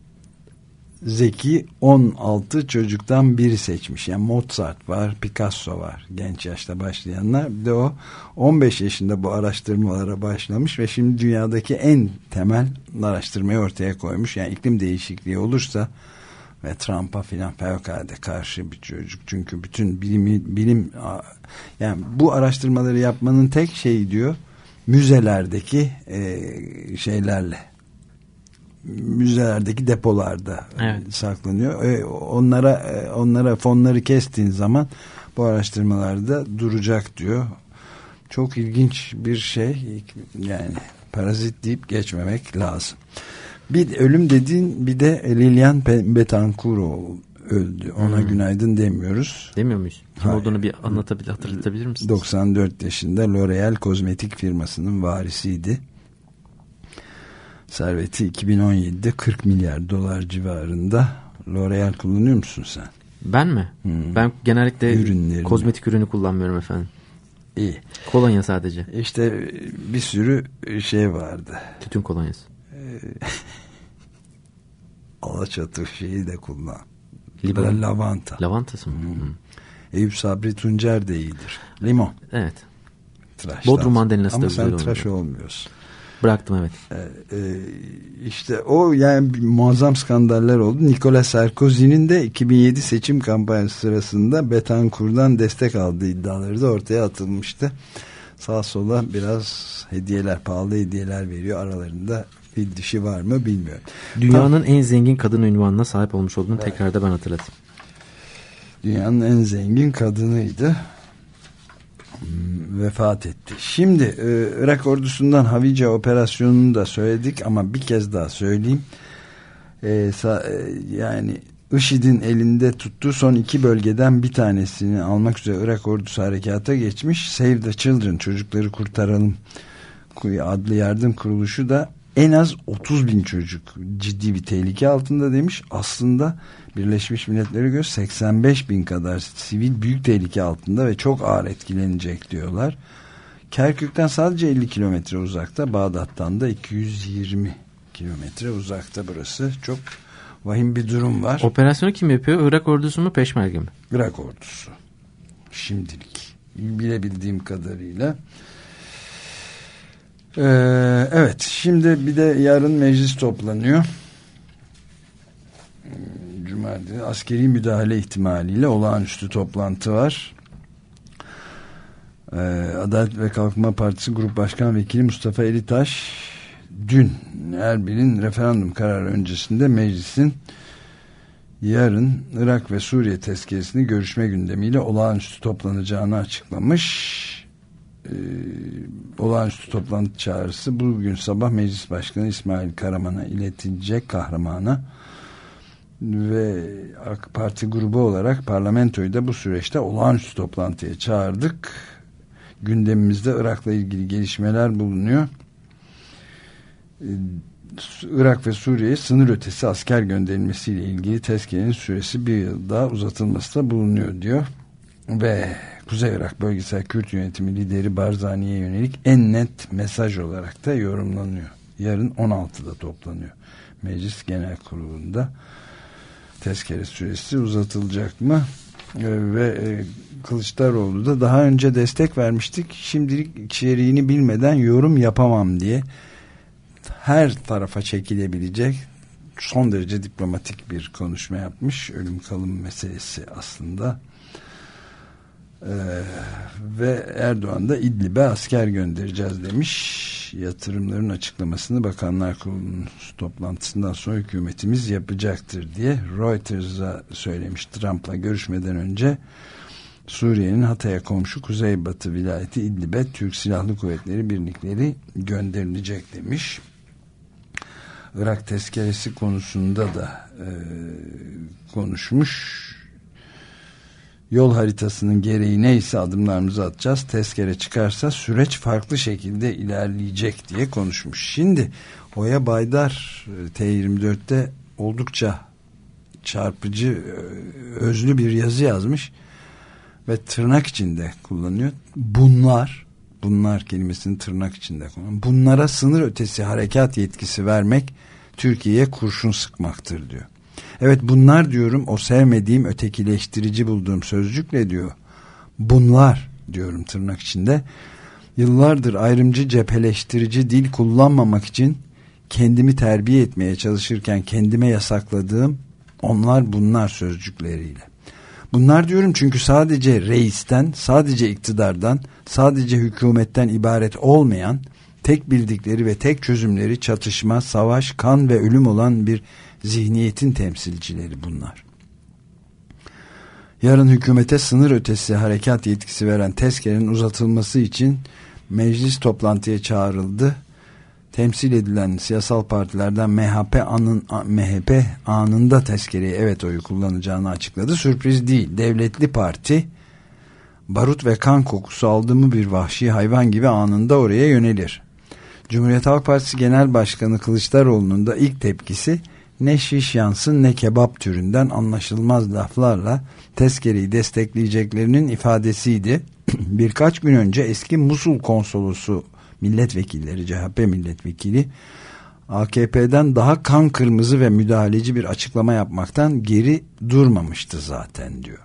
zeki 16 çocuktan biri seçmiş. Yani Mozart var, Picasso var, genç yaşta başlayanlar. Bir de o 15 yaşında bu araştırmalara başlamış ve şimdi dünyadaki en temel araştırmayı ortaya koymuş. Yani iklim değişikliği olursa ve Trump'a filan fevkalade karşı bir çocuk. Çünkü bütün bilim yani bu araştırmaları yapmanın tek şeyi diyor, müzelerdeki müzelerdeki depolarda saklanıyor. Onlara fonları kestiğin zaman bu araştırmalarda duracak diyor. Çok ilginç bir şey. Yani parazit deyip geçmemek lazım. Bir ölüm dediğin, bir de Lilian Betancourt öldü. Ona günaydın demiyoruz. Demiyor muyuz? Kim olduğunu bir hatırlatabilir misiniz? 94 yaşında L'Oreal kozmetik firmasının varisiydi. Serveti 2017'de 40 milyar dolar civarında. L'Oreal kullanıyor musun sen? Ben mi? Ben genellikle kozmetik ürünü kullanmıyorum efendim. İyi. Kolonya sadece. İşte bir sürü şey vardı. Tütün kolonyası. Alaçatı şeyi de kullan. Liberal. Lavanta. Lavantası mı? Eyüp Sabri Tuncer de iyidir. Limon. Evet. Tıraştan. Bodrum mandalinası da ama güzel sen oluyor. tıraş olmuyorsun. Bıraktım evet. İşte o, yani muazzam skandaller oldu. Nicolas Sarkozy'nin de 2007 seçim kampanyası sırasında Betancourt'dan destek aldığı iddiaları da ortaya atılmıştı. Sağ sola biraz pahalı hediyeler veriyor. Aralarında fil dişi var mı bilmiyorum. Dünyanın en zengin kadın ünvanına sahip olmuş olduğunu tekrar da ben hatırlatayım. Dünyanın en zengin kadınıydı. Vefat etti. Şimdi Irak ordusundan Havice operasyonunu da söyledik ama bir kez daha söyleyeyim. Yani IŞİD'in elinde tuttuğu son 2 bölgeden bir tanesini almak üzere Irak ordusu harekata geçmiş. Save the Children, çocukları kurtaralım adlı yardım kuruluşu da en az 30.000 çocuk ciddi bir tehlike altında demiş. Aslında Birleşmiş Milletler'e göre 85.000 kadar sivil büyük tehlike altında ve çok ağır etkilenecek diyorlar. Kerkük'ten sadece 50 kilometre uzakta, Bağdat'tan da 220 kilometre uzakta burası. Çok vahim bir durum var. Operasyonu kim yapıyor? Irak ordusu mu, Peşmerge mi? Irak ordusu. Şimdilik. Bilebildiğim kadarıyla. Evet, şimdi bir de yarın meclis toplanıyor. Cumartesi askeri müdahale ihtimaliyle olağanüstü toplantı var. Adalet ve Kalkınma Partisi Grup Başkan Vekili Mustafa Elitaş dün Erbil'in referandum kararı öncesinde meclisin yarın Irak ve Suriye tezkeresini görüşme gündemiyle olağanüstü toplanacağını açıklamış. Olağanüstü toplantı çağrısı bugün sabah Meclis Başkanı İsmail Karaman'a iletilecek, Kahraman'a. ve AK Parti grubu olarak parlamentoyu da bu süreçte olağanüstü toplantıya çağırdık. Gündemimizde Irak'la ilgili gelişmeler bulunuyor. Irak ve Suriye'ye sınır ötesi asker gönderilmesiyle ilgili tezkerenin süresi bir yıl daha uzatılması da bulunuyor diyor. Ve Kuzey Irak Bölgesel Kürt Yönetimi lideri Barzani'ye yönelik en net mesaj olarak da yorumlanıyor. Yarın 16'da toplanıyor. Meclis Genel Kurulu'nda tezkere süresi uzatılacak mı? Ve Kılıçdaroğlu da daha önce destek vermiştik. Şimdilik içeriğini bilmeden yorum yapamam diye her tarafa çekilebilecek son derece diplomatik bir konuşma yapmış. Ölüm kalım meselesi aslında. Ve Erdoğan da İdlib'e asker göndereceğiz demiş. Yatırımların açıklamasını Bakanlar Kurulu'nun toplantısından sonra hükümetimiz yapacaktır diye Reuters'a söylemiş. Trump'la görüşmeden önce Suriye'nin Hatay'a komşu Kuzeybatı vilayeti İdlib'e Türk Silahlı Kuvvetleri birlikleri gönderilecek demiş. Irak tezkeresi konusunda da konuşmuş. Yol haritasının gereği neyse adımlarımızı atacağız. Tezkere çıkarsa süreç farklı şekilde ilerleyecek diye konuşmuş. Şimdi Oya Baydar T24'te oldukça çarpıcı, özlü bir yazı yazmış ve tırnak içinde kullanıyor. Bunlar kelimesini tırnak içinde kullanıyor. Bunlara sınır ötesi harekat yetkisi vermek Türkiye'ye kurşun sıkmaktır diyor. Evet, bunlar diyorum, o sevmediğim, ötekileştirici bulduğum sözcükle diyor. Bunlar diyorum tırnak içinde. Yıllardır ayrımcı, cepheleştirici dil kullanmamak için kendimi terbiye etmeye çalışırken kendime yasakladığım bunlar sözcükleriyle. Bunlar diyorum çünkü sadece reisten, sadece iktidardan, sadece hükümetten ibaret olmayan, tek bildikleri ve tek çözümleri çatışma, savaş, kan ve ölüm olan bir zihniyetin temsilcileri bunlar. Yarın hükümete sınır ötesi harekat yetkisi veren tezkerenin uzatılması için meclis toplantıya çağrıldı. Temsil edilen siyasal partilerden MHP anında tezkereye evet oyu kullanacağını açıkladı. Sürpriz değil. Devletli parti barut ve kan kokusu aldığı mı bir vahşi hayvan gibi anında oraya yönelir. Cumhuriyet Halk Partisi Genel Başkanı Kılıçdaroğlu'nun da ilk tepkisi ne şiş yansın ne kebap türünden anlaşılmaz laflarla tezkereyi destekleyeceklerinin ifadesiydi. Birkaç gün önce eski Musul konsolosu milletvekilleri, CHP milletvekili AKP'den daha kan kırmızı ve müdahaleci bir açıklama yapmaktan geri durmamıştı zaten diyor.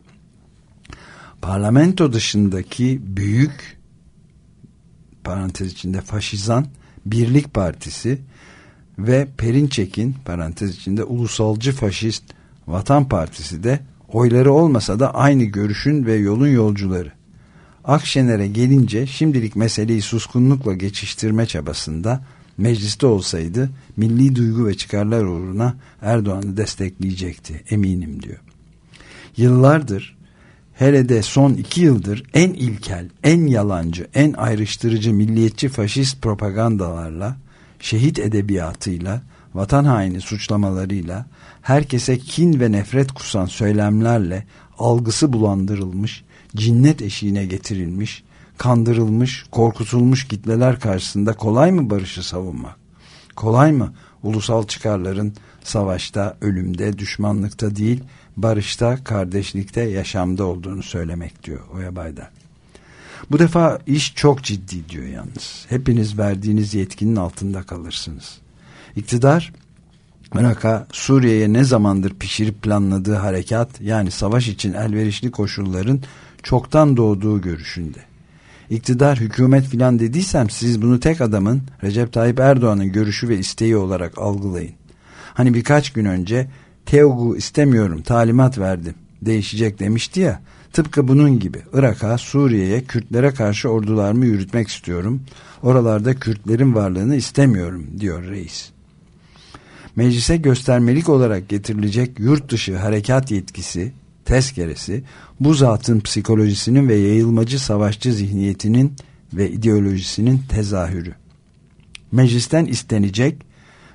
Parlamento dışındaki büyük, parantez içinde faşizan Birlik Partisi ve Perinçek'in parantez içinde ulusalcı faşist Vatan Partisi de oyları olmasa da aynı görüşün ve yolun yolcuları. Akşener'e gelince şimdilik meseleyi suskunlukla geçiştirme çabasında mecliste olsaydı milli duygu ve çıkarlar uğruna Erdoğan'ı destekleyecekti eminim diyor. Yıllardır, hele de son 2 yıldır en ilkel, en yalancı, en ayrıştırıcı milliyetçi faşist propagandalarla, şehit edebiyatıyla, vatan haini suçlamalarıyla, herkese kin ve nefret kusan söylemlerle algısı bulandırılmış, cinnet eşiğine getirilmiş, kandırılmış, korkutulmuş kitleler karşısında kolay mı barışı savunmak? Kolay mı ulusal çıkarların savaşta, ölümde, düşmanlıkta değil, barışta, kardeşlikte, yaşamda olduğunu söylemek diyor Oya Baydar. Bu defa iş çok ciddi diyor yalnız. Hepiniz verdiğiniz yetkinin altında kalırsınız. İktidar, Irak'a, Suriye'ye ne zamandır pişirip planladığı harekat, yani savaş için elverişli koşulların çoktan doğduğu görüşünde. İktidar, hükümet filan dediysem siz bunu tek adamın, Recep Tayyip Erdoğan'ın görüşü ve isteği olarak algılayın. Hani birkaç gün önce TEOG'u istemiyorum, talimat verdim, değişecek demişti ya, tıpkı bunun gibi Irak'a, Suriye'ye, Kürtlere karşı ordularımı yürütmek istiyorum. Oralarda Kürtlerin varlığını istemiyorum diyor reis. Meclise göstermelik olarak getirilecek yurt dışı harekat yetkisi, tezkeresi, bu zatın psikolojisinin ve yayılmacı savaşçı zihniyetinin ve ideolojisinin tezahürü. Meclisten istenecek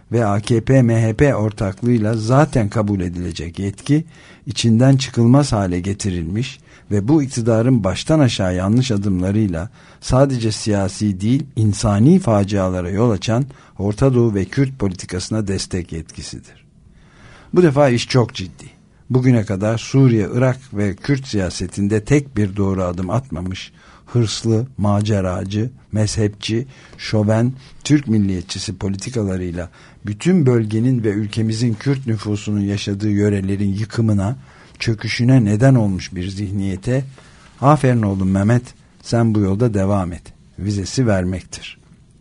ve AKP-MHP ortaklığıyla zaten kabul edilecek yetki içinden çıkılmaz hale getirilmiş ve bu iktidarın baştan aşağı yanlış adımlarıyla sadece siyasi değil insani facialara yol açan Orta Doğu ve Kürt politikasına destek yetkisidir. Bu defa iş çok ciddi. Bugüne kadar Suriye, Irak ve Kürt siyasetinde tek bir doğru adım atmamış, hırslı, maceracı, mezhepçi, şoven, Türk milliyetçisi politikalarıyla bütün bölgenin ve ülkemizin Kürt nüfusunun yaşadığı yörelerin yıkımına, çöküşüne neden olmuş bir zihniyete aferin oğlum Mehmet, sen bu yolda devam et vizesi vermektir.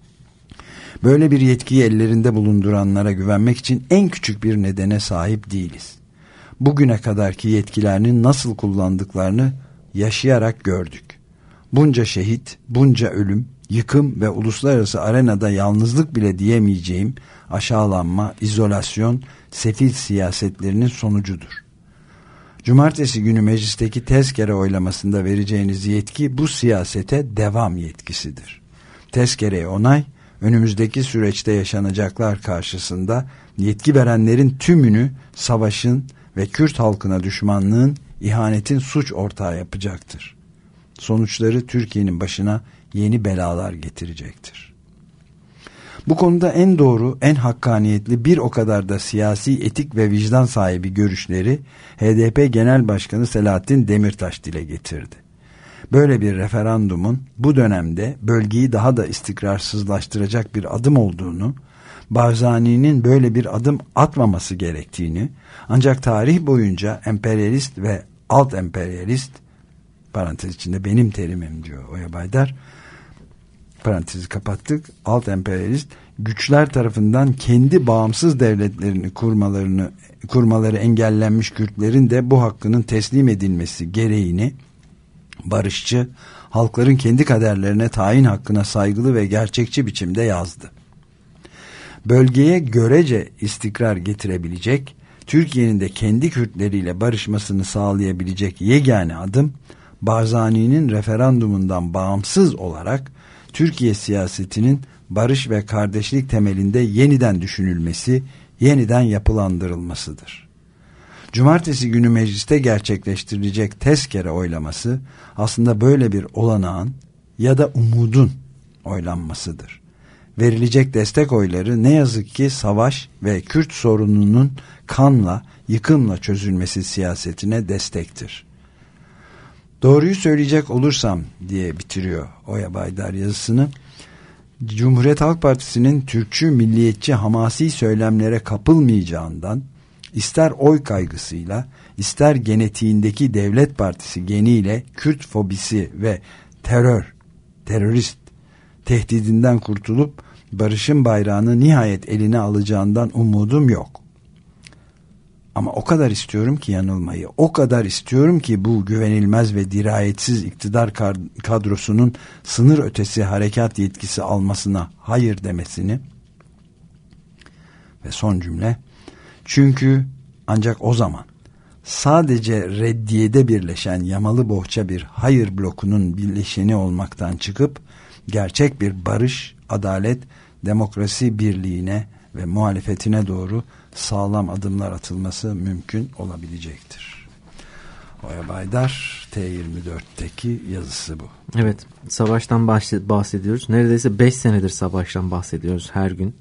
Böyle bir yetkiyi ellerinde bulunduranlara güvenmek için en küçük bir nedene sahip değiliz. Bugüne kadarki yetkilerini nasıl kullandıklarını yaşayarak gördük. Bunca şehit, bunca ölüm, yıkım ve uluslararası arenada yalnızlık bile diyemeyeceğim aşağılanma, izolasyon, sefil siyasetlerinin sonucudur. Cumartesi günü meclisteki tezkere oylamasında vereceğiniz yetki bu siyasete devam yetkisidir. Tezkereye onay, önümüzdeki süreçte yaşanacaklar karşısında yetki verenlerin tümünü savaşın ve Kürt halkına düşmanlığın, ihanetin suç ortağı yapacaktır. Sonuçları Türkiye'nin başına yeni belalar getirecektir. Bu konuda en doğru, en hakkaniyetli bir o kadar da siyasi, etik ve vicdan sahibi görüşleri HDP Genel Başkanı Selahattin Demirtaş dile getirdi. Böyle bir referandumun bu dönemde bölgeyi daha da istikrarsızlaştıracak bir adım olduğunu, Barzani'nin böyle bir adım atmaması gerektiğini, ancak tarih boyunca emperyalist ve alt emperyalist, parantez içinde benim terimim diyor Oya Baydar, parantezi kapattık, alt emperyalist güçler tarafından kendi bağımsız devletlerini kurmaları engellenmiş Kürtlerin de bu hakkının teslim edilmesi gereğini barışçı, halkların kendi kaderlerine tayin hakkına saygılı ve gerçekçi biçimde yazdı. Bölgeye görece istikrar getirebilecek, Türkiye'nin de kendi Kürtleriyle barışmasını sağlayabilecek yegane adım, Barzani'nin referandumundan bağımsız olarak Türkiye siyasetinin barış ve kardeşlik temelinde yeniden düşünülmesi, yeniden yapılandırılmasıdır. Cumartesi günü mecliste gerçekleştirilecek tezkere oylaması aslında böyle bir olanağın ya da umudun oylanmasıdır. Verilecek destek oyları ne yazık ki savaş ve Kürt sorununun kanla, yıkımla çözülmesi siyasetine destektir. Doğruyu söyleyecek olursam diye bitiriyor Oya Baydar yazısını. Cumhuriyet Halk Partisi'nin Türkçü, milliyetçi, hamasi söylemlere kapılmayacağından, ister oy kaygısıyla, ister genetiğindeki devlet partisi geniyle Kürt fobisi ve terörist tehdidinden kurtulup barışın bayrağını nihayet eline alacağından umudum yok. Ama o kadar istiyorum ki yanılmayı, o kadar istiyorum ki bu güvenilmez ve dirayetsiz iktidar kadrosunun sınır ötesi harekat yetkisi almasına hayır demesini. Ve son cümle, çünkü ancak o zaman sadece reddiyede birleşen yamalı bohça bir hayır blokunun birleşeni olmaktan çıkıp gerçek bir barış, adalet, demokrasi birliğine ve muhalefetine doğru sağlam adımlar atılması mümkün olabilecektir. Oya Baydar T24'teki yazısı bu. Evet, savaştan bahsediyoruz. Neredeyse 5 senedir savaştan bahsediyoruz her gün.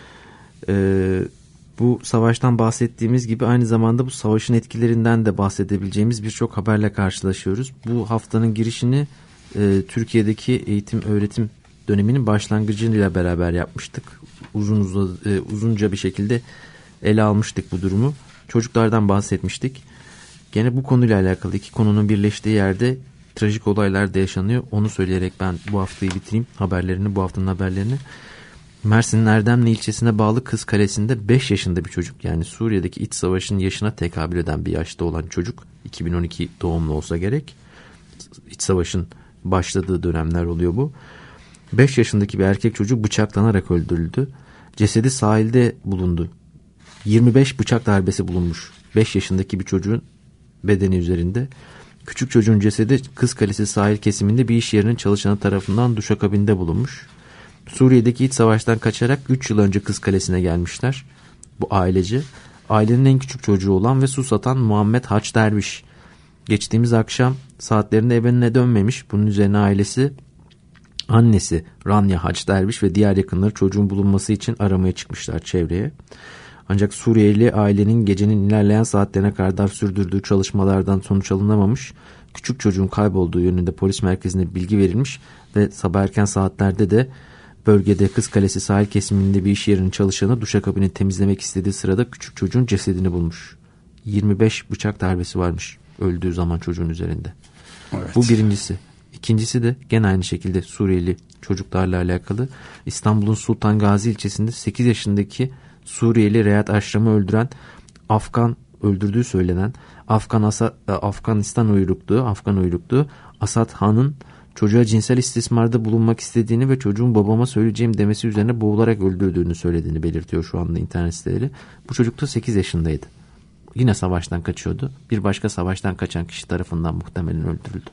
Bu savaştan bahsettiğimiz gibi aynı zamanda bu savaşın etkilerinden de bahsedebileceğimiz birçok haberle karşılaşıyoruz. Bu haftanın girişini Türkiye'deki eğitim öğretim döneminin başlangıcıyla beraber yapmıştık. Uzunca bir şekilde ele almıştık bu durumu. Çocuklardan bahsetmiştik. Gene bu konuyla alakalı iki konunun birleştiği yerde trajik olaylar da yaşanıyor. Onu söyleyerek ben bu haftayı bitireyim. Bu haftanın haberlerini. Mersin'in Erdemli ilçesine bağlı Kız Kalesi'nde 5 yaşında bir çocuk, yani Suriye'deki iç savaşın yaşına tekabül eden bir yaşta olan çocuk, 2012 doğumlu olsa gerek. İç savaşın başladığı dönemler oluyor bu. 5 yaşındaki bir erkek çocuk bıçaklanarak öldürüldü. Cesedi sahilde bulundu. 25 bıçak darbesi bulunmuş 5 yaşındaki bir çocuğun bedeni üzerinde. Küçük çocuğun cesedi Kız Kalesi sahil kesiminde bir iş yerinin çalışanı tarafından duşakabinde bulunmuş. Suriye'deki iç savaştan kaçarak 3 yıl önce Kızkalesi'ne gelmişler. Bu aileci. Ailenin en küçük çocuğu olan ve su satan Muhammed Haç Derviş. Geçtiğimiz akşam saatlerinde evine dönmemiş. Bunun üzerine ailesi, annesi Rania Haç Derviş ve diğer yakınları çocuğun bulunması için aramaya çıkmışlar çevreye. Ancak Suriyeli ailenin gecenin ilerleyen saatlerine kadar sürdürdüğü çalışmalardan sonuç alınamamış. Küçük çocuğun kaybolduğu yönünde polis merkezine bilgi verilmiş ve sabah erken saatlerde de bölgede Kızkalesi sahil kesiminde bir iş yerinin çalışanı duşakabini temizlemek istediği sırada küçük çocuğun cesedini bulmuş. 25 bıçak darbesi varmış öldüğü zaman çocuğun üzerinde. Evet. Bu birincisi. İkincisi de gene aynı şekilde Suriyeli çocuklarla alakalı. İstanbul'un Sultan Gazi ilçesinde 8 yaşındaki Suriyeli Reyhat Aşram'ı öldürdüğü söylenen Afganistan uyruklu Asad Han'ın çocuğa cinsel istismarda bulunmak istediğini ve çocuğun babama söyleyeceğim demesi üzerine boğularak öldürdüğünü söylediğini belirtiyor şu anda internet siteleri. Bu çocuk da 8 yaşındaydı. Yine savaştan kaçıyordu. Bir başka savaştan kaçan kişi tarafından muhtemelen öldürüldü.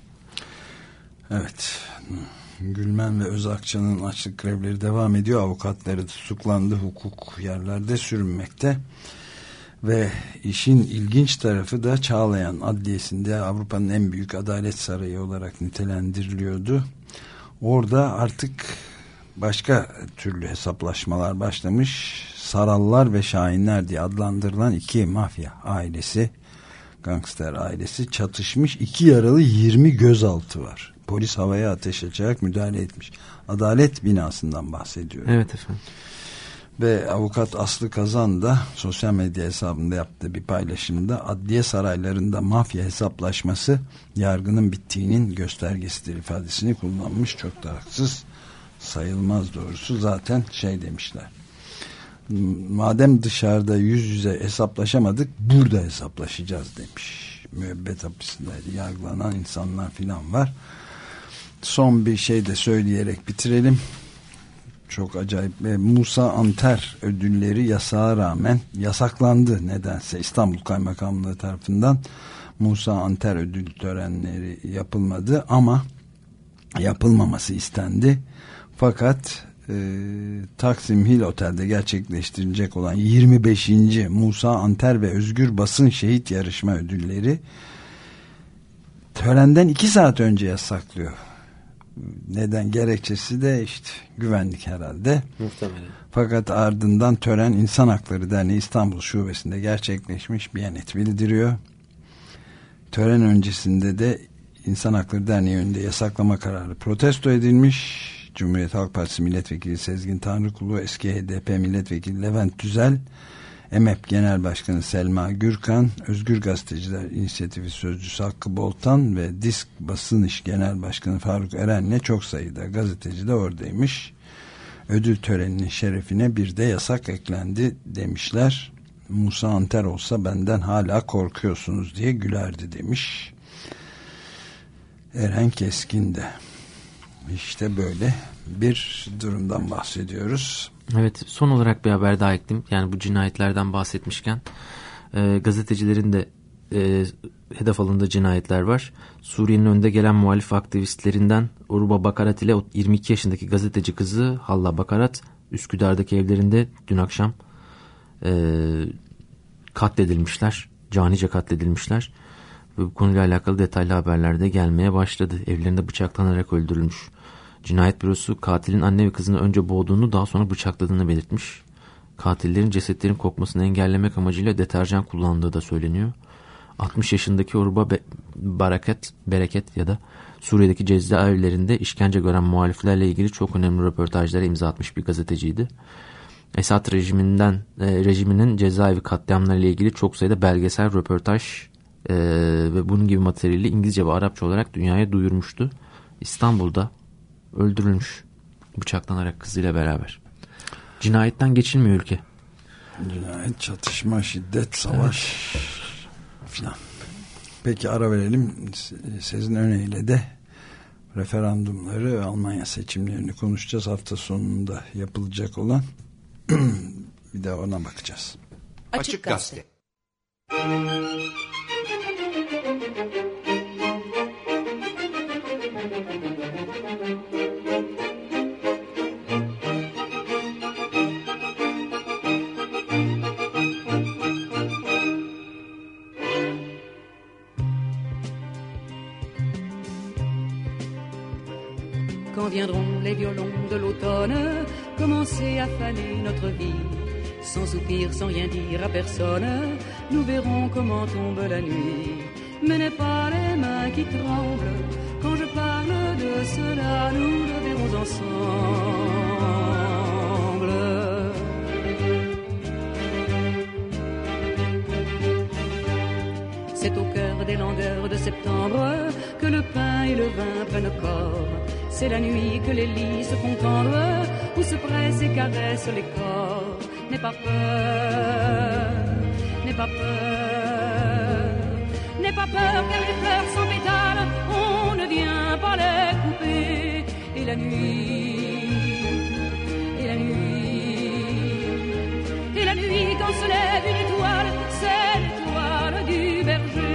Evet. Gülmen ve Özakçı'nın açlık grevleri devam ediyor. Avukatları tutuklandı. Hukuk yerlerde sürünmekte. Ve işin ilginç tarafı da Çağlayan Adliyesi'nde Avrupa'nın en büyük adalet sarayı olarak nitelendiriliyordu. Orada artık başka türlü hesaplaşmalar başlamış. Sarallar ve Şahinler diye adlandırılan iki mafya ailesi, gangster ailesi çatışmış. 2 yaralı, 20 gözaltı var. Polis havaya ateş açarak müdahale etmiş. Adalet binasından bahsediyorum. Evet efendim. Ve avukat Aslı Kazan da sosyal medya hesabında yaptığı bir paylaşımda adliye saraylarında mafya hesaplaşması yargının bittiğinin göstergesidir ifadesini kullanmış. Çok da haksız sayılmaz doğrusu. Zaten demişler. Madem dışarıda yüz yüze hesaplaşamadık, burada hesaplaşacağız demiş. Müebbet hapiste yargılanan insanlar filan var. Son bir şey de söyleyerek bitirelim. Çok acayip. Musa Anter ödülleri yasağa rağmen yasaklandı nedense. İstanbul Kaymakamlığı tarafından Musa Anter ödül törenleri yapılmadı ama yapılmaması istendi. Fakat Taksim Hill Otel'de gerçekleştirilecek olan 25. Musa Anter ve Özgür Basın Şehit Yarışma ödülleri törenden 2 saat önce yasaklıyor. Neden? Gerekçesi de güvenlik herhalde. Muhtemelen. Fakat ardından tören İnsan Hakları Derneği İstanbul Şubesi'nde gerçekleşmiş, Biyanet bildiriyor. Tören öncesinde de İnsan Hakları Derneği önünde yasaklama kararı protesto edilmiş. Cumhuriyet Halk Partisi Milletvekili Sezgin Tanrıkulu, eski HDP Milletvekili Levent Tüzel, EMEP Genel Başkanı Selma Gürkan, Özgür Gazeteciler İnisiyatifi Sözcüsü Hakkı Boltan ve Disk Basın İş Genel Başkanı Faruk Eren'le çok sayıda gazeteci de oradaymış. Ödül töreninin şerefine bir de yasak eklendi demişler. Musa Anter olsa benden hala korkuyorsunuz diye gülerdi demiş Eren Keskin de. İşte böyle bir durumdan bahsediyoruz. Evet, son olarak bir haber daha ekledim. Yani bu cinayetlerden bahsetmişken gazetecilerin de hedef alındığı cinayetler var. Suriye'nin önde gelen muhalif aktivistlerinden Uruba Bakarat ile 22 yaşındaki gazeteci kızı Halla Bakarat Üsküdar'daki evlerinde dün akşam katledilmişler. Canice katledilmişler. Ve bu konuyla alakalı detaylı haberler de gelmeye başladı. Evlerinde bıçaklanarak öldürülmüş. Cinayet bürosu katilin anne ve kızını önce boğduğunu, daha sonra bıçakladığını belirtmiş. Katillerin cesetlerin kokmasını engellemek amacıyla deterjan kullandığı da söyleniyor. 60 yaşındaki Uruba Bereket ya da Suriye'deki cezaevlerinde işkence gören muhaliflerle ilgili çok önemli röportajlara imza atmış bir gazeteciydi. Esad rejiminin cezaevi katliamlarıyla ilgili çok sayıda belgesel, röportaj ve bunun gibi materyali İngilizce ve Arapça olarak dünyaya duyurmuştu. İstanbul'da öldürülmüş, bıçaklanarak kızıyla beraber. Cinayetten geçilmiyor ülke. Cinayet, çatışma, şiddet, savaş filan. Peki ara verelim. Sezin Öne'yle de referandumları ve Almanya seçimlerini konuşacağız. Hafta sonunda yapılacak olan bir de ona bakacağız. Açık Gazete. Quand viendront les violons de l'automne, commencer à faner notre vie. Sans soupir, sans rien dire à personne, nous verrons comment tombe la nuit. Mais n'est pas les mains qui tremblent, quand je parle de cela, nous le verrons ensemble. C'est au cœur des langueurs de septembre que le pain et le vin prennent corps. C'est la nuit que les lys se font tendre, où se pressent et caressent les corps. N'aie pas peur, n'aie pas peur, n'aie pas peur, car les fleurs sans pétales, on ne vient pas les couper. Et la nuit, et la nuit, et la nuit quand se lève une étoile, c'est l'étoile du berger.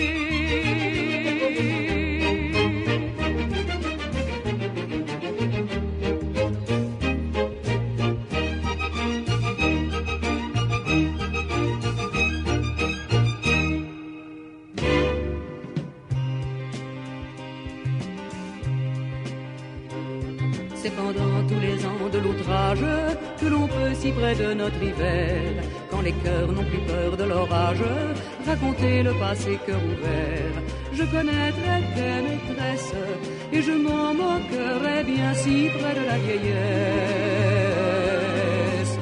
C'est pendant tous les ans de l'outrage que l'on peut si près de notre hiver, quand les cœurs n'ont plus peur de l'orage, raconter le passé cœur ouvert. Je connaîtrai tes maîtresses et je m'en moquerai bien si près de la vieillesse.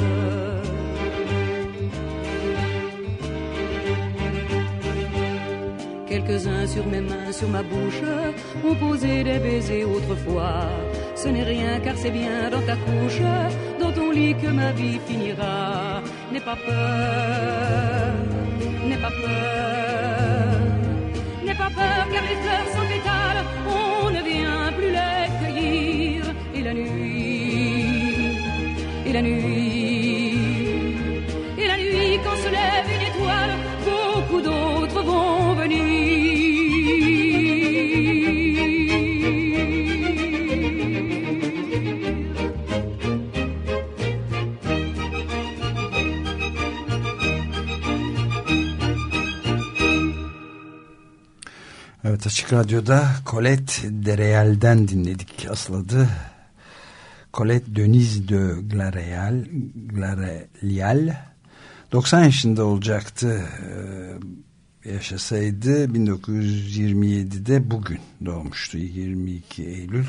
Quelques-uns sur mes mains, sur ma bouche, ont posé des baisers autrefois. Ce n'est rien car c'est bien dans ta couche, dans ton lit que ma vie finira. N'aie pas peur, n'aie pas peur, n'aie pas peur car les fleurs sans pétales, on ne vient plus les cueillir. Et la nuit, et la nuit, et la nuit quand se lève une étoile, beaucoup d'autres vont venir. Evet, Açık Radyo'da Colette de Real'den dinledik. Asıl adı Colette Denise de Glareal. 90 yaşında olacaktı. Yaşasaydı 1927'de bugün doğmuştu. 22 Eylül.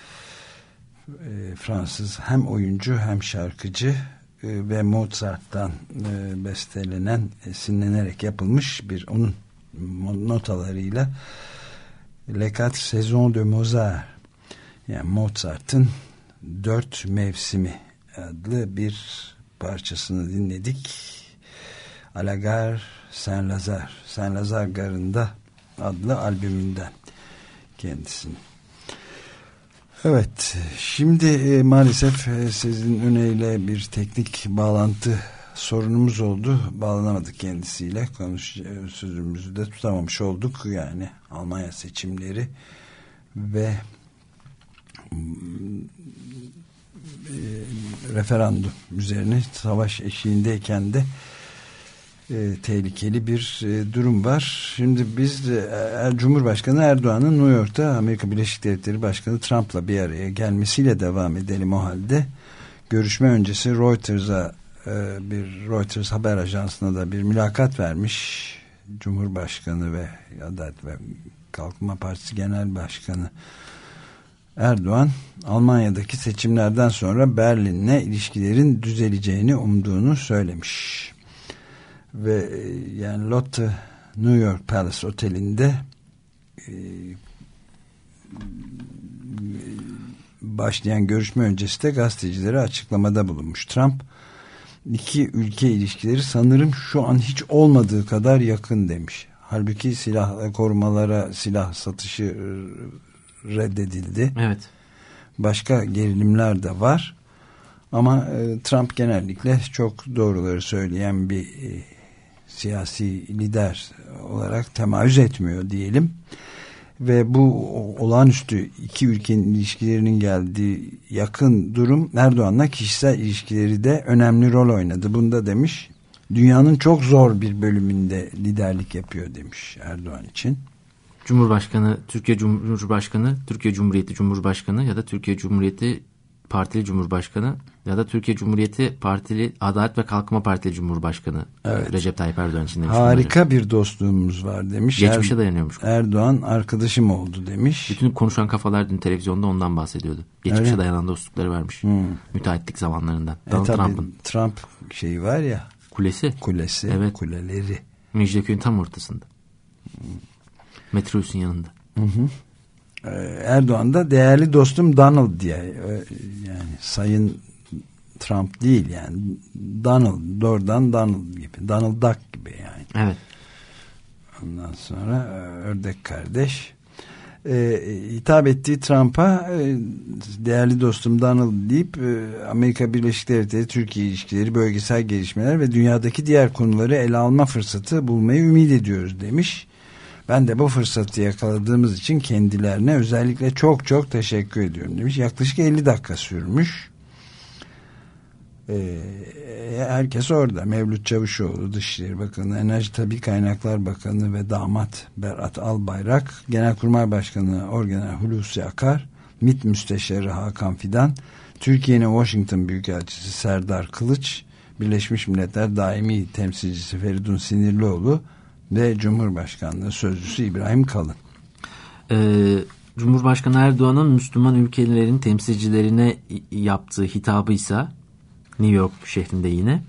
Fransız hem oyuncu hem şarkıcı ve Mozart'tan bestelenen, esinlenerek yapılmış bir onun notalarıyla Les Quatre Saisons de Mozart, yani Mozart'ın 4 mevsimi adlı bir parçasını dinledik. A la Gare Saint-Lazare, Saint-Lazare Garı'nda adlı albümünden kendisini. Evet, şimdi maalesef sizin önüyle bir teknik bağlantı sorunumuz oldu. Bağlanamadık kendisiyle. Sözümüzü de tutamamış olduk. Yani Almanya seçimleri ve referandum üzerine savaş eşiğindeyken de tehlikeli bir durum var. Şimdi biz Cumhurbaşkanı Erdoğan'ın New York'ta Amerika Birleşik Devletleri Başkanı Trump'la bir araya gelmesiyle devam edelim o halde. Görüşme öncesi Reuters haber ajansına da bir mülakat vermiş Cumhurbaşkanı ve Adalet ve Kalkınma Partisi Genel Başkanı Erdoğan, Almanya'daki seçimlerden sonra Berlin'le ilişkilerin düzeleceğini umduğunu söylemiş. Ve yani Lotte New York Palace Oteli'nde başlayan görüşme öncesi de gazetecilere açıklamada bulunmuş. Trump, iki ülke ilişkileri sanırım şu an hiç olmadığı kadar yakın demiş. Halbuki silah korumalara silah satışı reddedildi. Evet. Başka gerilimler de var. Ama Trump genellikle çok doğruları söyleyen bir siyasi lider olarak temayüz etmiyor diyelim. Ve bu olağanüstü iki ülkenin ilişkilerinin geldiği yakın durum Erdoğan'la kişisel ilişkileri de önemli rol oynadı. Bunda demiş, dünyanın çok zor bir bölümünde liderlik yapıyor demiş Erdoğan için. Cumhurbaşkanı, Türkiye Cumhurbaşkanı, Türkiye Cumhuriyeti Cumhurbaşkanı ya da Türkiye Cumhuriyeti Partili Cumhurbaşkanı ya da Türkiye Cumhuriyeti Partili Adalet ve Kalkınma Partili Cumhurbaşkanı Recep Tayyip Erdoğan için demiş. Harika bunları. Bir dostluğumuz var demiş. Geçmişe dayanıyormuş. Erdoğan arkadaşım oldu demiş. Bütün konuşan kafalar dün televizyonda ondan bahsediyordu. Geçmişe dayanan dostlukları varmış. Müteahhitlik zamanlarından. Donald Trump'ın. Trump şeyi var ya. Kulesi. Evet. Kuleleri. Mecidiyeköy'ün tam ortasında. Metrobüsün yanında. Erdoğan da değerli dostum Donald diye, yani Sayın Trump değil yani, Donald, doğrudan Donald gibi, Donald Duck gibi yani. Evet. Ondan sonra ördek kardeş hitap ettiği Trump'a değerli dostum Donald deyip Amerika Birleşik Devletleri Türkiye ilişkileri, bölgesel gelişmeler ve dünyadaki diğer konuları ele alma fırsatı bulmayı ümit ediyoruz demiş. Ben de bu fırsatı yakaladığımız için kendilerine özellikle çok çok teşekkür ediyorum demiş. Yaklaşık 50 dakika sürmüş. Herkes orada. Mevlüt Çavuşoğlu, Dışişleri Bakanı, Enerji Tabii Kaynaklar Bakanı ve damat Berat Albayrak, Genelkurmay Başkanı Orgeneral Hulusi Akar, MİT Müsteşarı Hakan Fidan, Türkiye'nin Washington Büyükelçisi Serdar Kılıç, Birleşmiş Milletler Daimi Temsilcisi Feridun Sinirlioğlu ve Cumhurbaşkanlığı Sözcüsü İbrahim Kalın. Cumhurbaşkanı Erdoğan'ın Müslüman ülkelerin temsilcilerine yaptığı hitabıysa New York şehrinde yine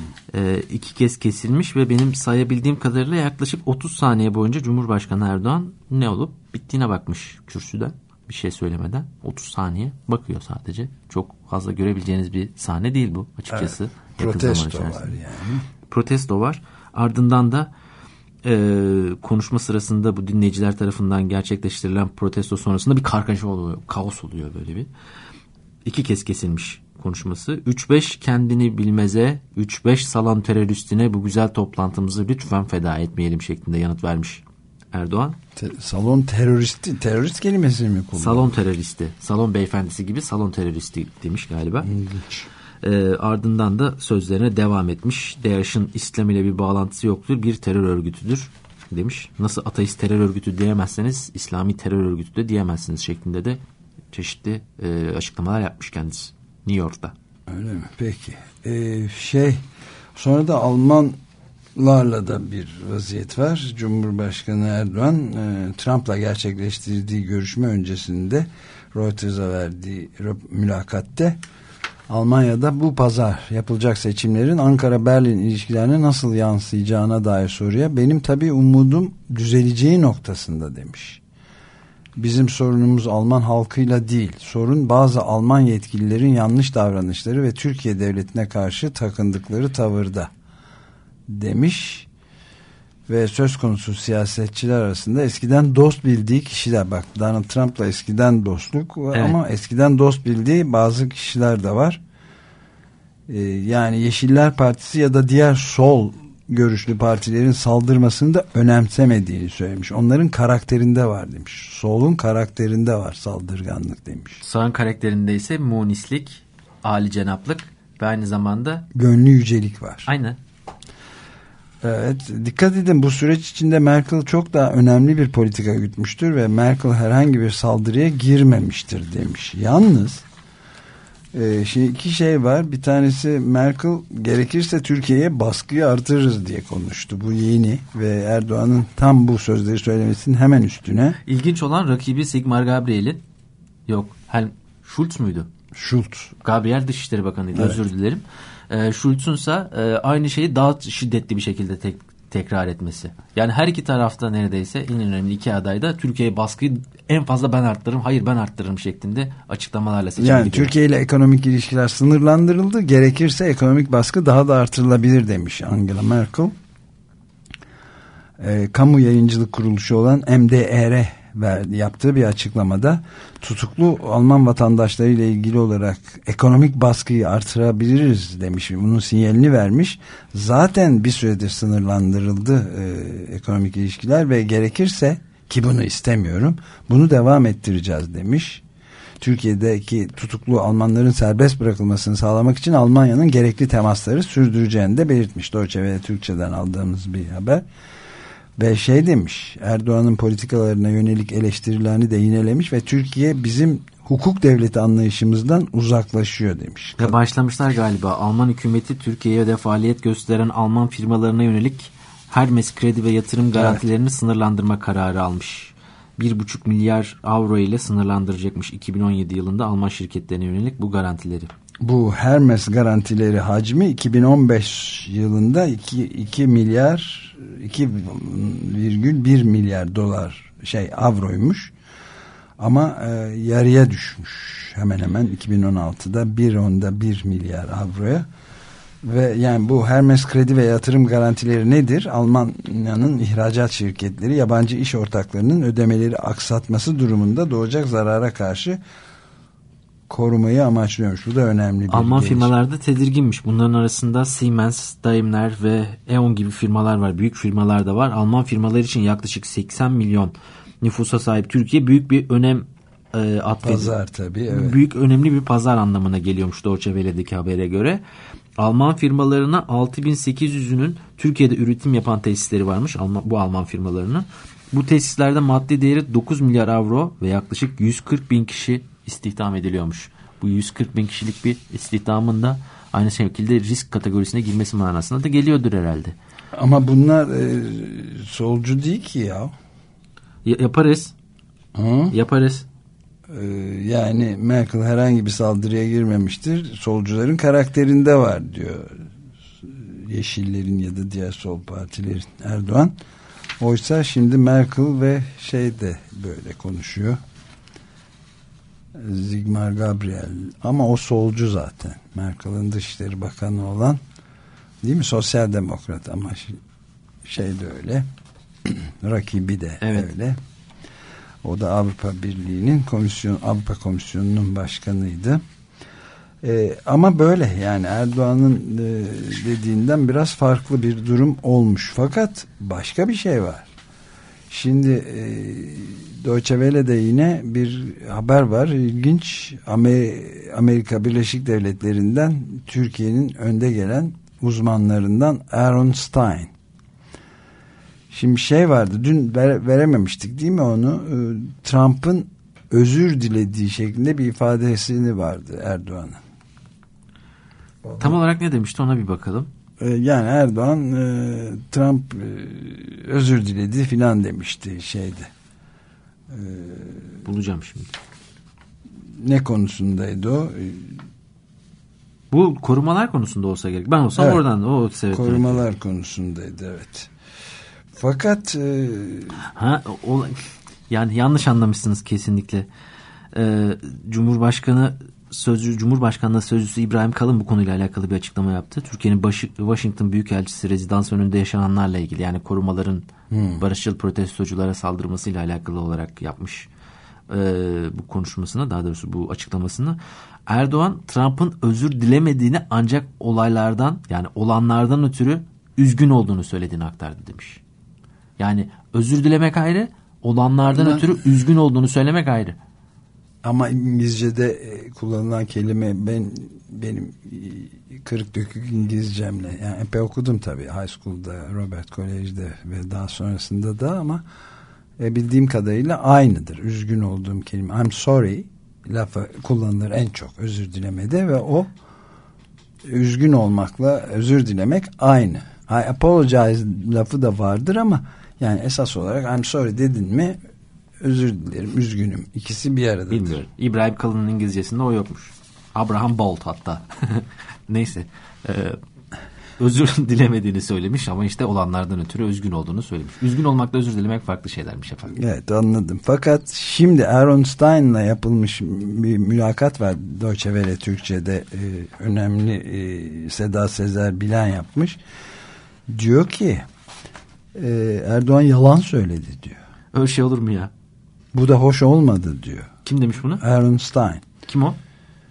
2 kez kesilmiş ve benim sayabildiğim kadarıyla yaklaşık 30 saniye boyunca Cumhurbaşkanı Erdoğan ne olup bittiğine bakmış kürsüden, bir şey söylemeden. 30 saniye bakıyor sadece. Çok fazla görebileceğiniz bir sahne değil bu açıkçası. Evet, protesto var yani. Protesto var. Ardından da konuşma sırasında bu dinleyiciler tarafından gerçekleştirilen protesto sonrasında bir kargaşa oluyor. Kaos oluyor böyle bir. 2 kez kesilmiş konuşması. 3-5 kendini bilmeze, 3-5 salam teröristine bu güzel toplantımızı lütfen feda etmeyelim şeklinde yanıt vermiş Erdoğan. Salon teröristi, terörist kelimesini mi kullanıyor? Salon teröristi, salon beyefendisi gibi salon teröristi demiş galiba. Ardından da sözlerine devam etmiş. DAEŞ'in İslam ile bir bağlantısı yoktur, bir terör örgütüdür demiş. Nasıl ateist terör örgütü diyemezseniz İslami terör örgütü de diyemezsiniz şeklinde de çeşitli açıklamalar yapmış kendisi New York'ta. Öyle mi? Peki. Sonra da Almanlarla da bir vaziyet var. Cumhurbaşkanı Erdoğan Trump'la gerçekleştirdiği görüşme öncesinde Reuters'a verdiği mülakatte Almanya'da bu pazar yapılacak seçimlerin Ankara-Berlin ilişkilerine nasıl yansıyacağına dair soruya benim tabii umudum düzeleceği noktasında demiş. Bizim sorunumuz Alman halkıyla değil. Sorun bazı Alman yetkililerin yanlış davranışları ve Türkiye devletine karşı takındıkları tavırda demiş. Ve söz konusu siyasetçiler arasında eskiden dost bildiği kişiler, bak Donald Trump'la eskiden dostluk var, evet. Ama eskiden dost bildiği bazı kişiler de var. Yani Yeşiller Partisi ya da diğer sol görüşlü partilerin saldırmasını da önemsemediğini söylemiş. Onların karakterinde var demiş. Solun karakterinde var saldırganlık demiş. Sağın karakterinde ise munislik, âlicenaplık ve aynı zamanda gönlü yücelik var. Aynen. Evet, dikkat edin, bu süreç içinde Merkel çok daha önemli bir politika gütmüştür ve Merkel herhangi bir saldırıya girmemiştir demiş. Yalnız iki şey var. Bir tanesi, Merkel gerekirse Türkiye'ye baskıyı artırırız diye konuştu. Bu yeni ve Erdoğan'ın tam bu sözleri söylemesinin hemen üstüne. İlginç olan rakibi Sigmar Gabriel'in, Schulz müydü? Schulz. Gabriel Dışişleri Bakanı'ydı, evet. Özür dilerim. Schulz'un ise aynı şeyi daha şiddetli bir şekilde tekrar etmesi. Yani her iki tarafta neredeyse en önemli iki aday da Türkiye'ye baskıyı en fazla ben arttırırım, hayır ben arttırırım şeklinde açıklamalarla seçim yani gidiyor. Türkiye ile ekonomik ilişkiler sınırlandırıldı. Gerekirse ekonomik baskı daha da artırılabilir demiş Angela Merkel. Kamu yayıncılık kuruluşu olan MDR yaptığı bir açıklamada tutuklu Alman vatandaşlarıyla ilgili olarak ekonomik baskıyı artırabiliriz demiş. Bunun sinyalini vermiş. Zaten bir süredir sınırlandırıldı ekonomik ilişkiler ve gerekirse, ki bunu istemiyorum, bunu devam ettireceğiz demiş. Türkiye'deki tutuklu Almanların serbest bırakılmasını sağlamak için Almanya'nın gerekli temasları sürdüreceğini de belirtmiş. Deutsche Welle Türkçe'den aldığımız bir haber. Ve şey demiş, Erdoğan'ın politikalarına yönelik eleştirilerini de yinelemiş ve Türkiye bizim hukuk devleti anlayışımızdan uzaklaşıyor demiş. Ve başlamışlar galiba. Alman hükümeti Türkiye'ye de faaliyet gösteren Alman firmalarına yönelik Hermes kredi ve yatırım garantilerini sınırlandırma kararı almış. 1,5 milyar avro ile sınırlandıracakmış 2017 yılında Alman şirketlerine yönelik bu garantileri. Bu Hermes garantileri hacmi 2015 yılında 2 milyar 2,1 milyar dolar avroymuş. Ama yarıya düşmüş. Hemen hemen 2016'da 1,1 milyar avroya. Ve yani bu Hermes kredi ve yatırım garantileri nedir? Almanya'nın ihracat şirketleri yabancı iş ortaklarının ödemeleri aksatması durumunda doğacak zarara karşı korumayı amaçlıyormuş. Bu da önemli bir Alman firmalarda tedirginmiş. Bunların arasında Siemens, Daimler ve E.ON gibi firmalar var. Büyük firmalar da var. Alman firmalar için yaklaşık 80 milyon nüfusa sahip Türkiye büyük bir önem atfediyor. Pazar tabii. Evet. Büyük önemli bir pazar anlamına geliyormuş Deutsche Welle'deki habere göre. Alman firmalarına 6.800'ünün Türkiye'de üretim yapan tesisleri varmış. Bu Alman firmalarının. Bu tesislerde maddi değeri 9 milyar avro ve yaklaşık 140 bin kişi istihdam ediliyormuş. Bu 140 bin kişilik bir istihdamın da aynı şekilde risk kategorisine girmesi manasına da geliyordur herhalde. Ama bunlar solcu değil ki ya. Yaparız. Yaparız. Yani Merkel herhangi bir saldırıya girmemiştir. Solcuların karakterinde var diyor. Yeşillerin ya da diğer sol partilerin Erdoğan. Oysa şimdi Merkel ve de böyle konuşuyor. Sigmar Gabriel. Ama o solcu zaten. Merkel'in Dışişleri Bakanı olan, değil mi? Sosyal demokrat ama de öyle. Rakibi de öyle. O da Avrupa Birliği'nin Avrupa Komisyonu'nun başkanıydı. Ama böyle yani Erdoğan'ın dediğinden biraz farklı bir durum olmuş. Fakat başka bir şey var. Şimdi Deutsche Welle'de yine bir haber var. İlginç. Amerika Birleşik Devletleri'nden Türkiye'nin önde gelen uzmanlarından Aaron Stein. Şimdi vardı. Dün verememiştik değil mi onu? Trump'ın özür dilediği şeklinde bir ifadesini vardı Erdoğan'ın. Tam olarak ne demişti ona bir bakalım. Yani Erdoğan Trump özür diledi filan demişti Bulacağım şimdi. Ne konusundaydı o? Bu korumalar konusunda olsa gerek. Ben olsam oradan o sebepten. Korumalar konusundaydı evet. Fakat yani yanlış anlamışsınız kesinlikle. Cumhurbaşkanlığı Sözcüsü İbrahim Kalın bu konuyla alakalı bir açıklama yaptı. Türkiye'nin Washington Büyükelçisi rezidans önünde yaşananlarla ilgili yani korumaların barışçıl protestoculara saldırmasıyla alakalı olarak yapmış bu konuşmasını, daha doğrusu bu açıklamasını. Erdoğan Trump'ın özür dilemediğini ancak olaylardan yani olanlardan ötürü üzgün olduğunu söylediğini aktardı demiş. Yani özür dilemek ayrı, olanlardan ötürü üzgün olduğunu söylemek ayrı. Ama İngilizce'de kullanılan kelime benim kırık dökük İngilizcemle yani epey okudum tabii high school'da, Robert College'de ve daha sonrasında da ama bildiğim kadarıyla aynıdır. Üzgün olduğum kelime I'm sorry lafı kullanılır en çok özür dilemede ve o üzgün olmakla özür dilemek aynı. I apologize lafı da vardır ama yani esas olarak I'm sorry dedin mi özür dilerim, üzgünüm. İkisi bir aradadır. Bilmiyorum. İbrahim Kalın'ın İngilizcesinde o yokmuş. Abraham Bolt hatta. Neyse. Özür dilemediğini söylemiş ama işte olanlardan ötürü üzgün olduğunu söylemiş. Üzgün olmakla özür dilemek farklı şeylermiş efendim. Evet anladım. Fakat şimdi Aaron Stein'la yapılmış bir mülakat var. Deutsche Welle Türkçe'de önemli Seda Sezer Bilen yapmış. Diyor ki Erdoğan yalan söyledi diyor. Öyle şey olur mu ya? Bu da hoş olmadı diyor. Kim demiş bunu? Aaron Stein. Kim o?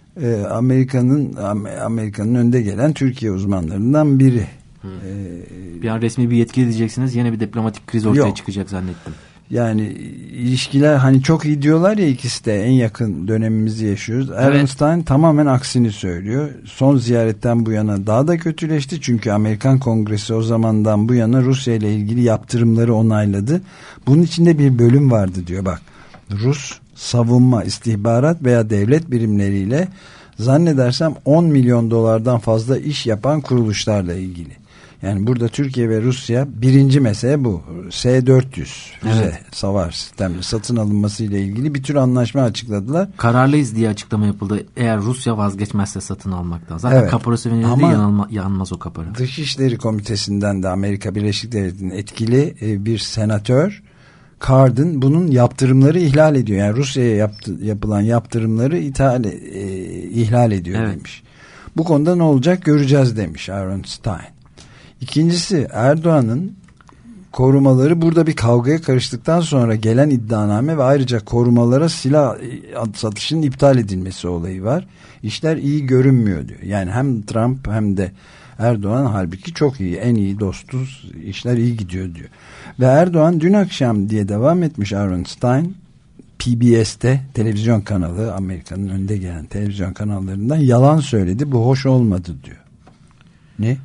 Amerika'nın önde gelen Türkiye uzmanlarından biri. Bir an resmi bir yetkili diyeceksiniz. Yine bir diplomatik kriz ortaya çıkacak zannettim. Yani ilişkiler hani çok iyi diyorlar ya, ikisi de en yakın dönemimizi yaşıyoruz. Evet. Einstein tamamen aksini söylüyor. Son ziyaretten bu yana daha da kötüleşti. Çünkü Amerikan Kongresi o zamandan bu yana Rusya ile ilgili yaptırımları onayladı. Bunun içinde bir bölüm vardı diyor bak. Rus savunma, istihbarat veya devlet birimleriyle zannedersem 10 milyon dolardan fazla iş yapan kuruluşlarla ilgili. Yani burada Türkiye ve Rusya, birinci mesele bu. S-400 füze savar sistemleri satın alınması ile ilgili bir tür anlaşma açıkladılar. Kararlıyız diye açıklama yapıldı. Eğer Rusya vazgeçmezse satın almaktan. Zaten kaporası verildi, yanmaz o kapora. Dışişleri Komitesi'nden de Amerika Birleşik Devletleri'nin etkili bir senatör Cardin bunun yaptırımları ihlal ediyor. Yani Rusya'ya yapılan yaptırımları ihlal ediyor demiş. Bu konuda ne olacak göreceğiz demiş Aaron Stein. İkincisi, Erdoğan'ın korumaları burada bir kavgaya karıştıktan sonra gelen iddianame ve ayrıca korumalara silah satışının iptal edilmesi olayı var. İşler iyi görünmüyor diyor. Yani hem Trump hem de Erdoğan halbuki çok iyi, en iyi dostuz, işler iyi gidiyor diyor. Ve Erdoğan dün akşam diye devam etmiş Aaron Stein, PBS'te televizyon kanalı, Amerika'nın önde gelen televizyon kanallarından yalan söyledi. Bu hoş olmadı diyor. Ne?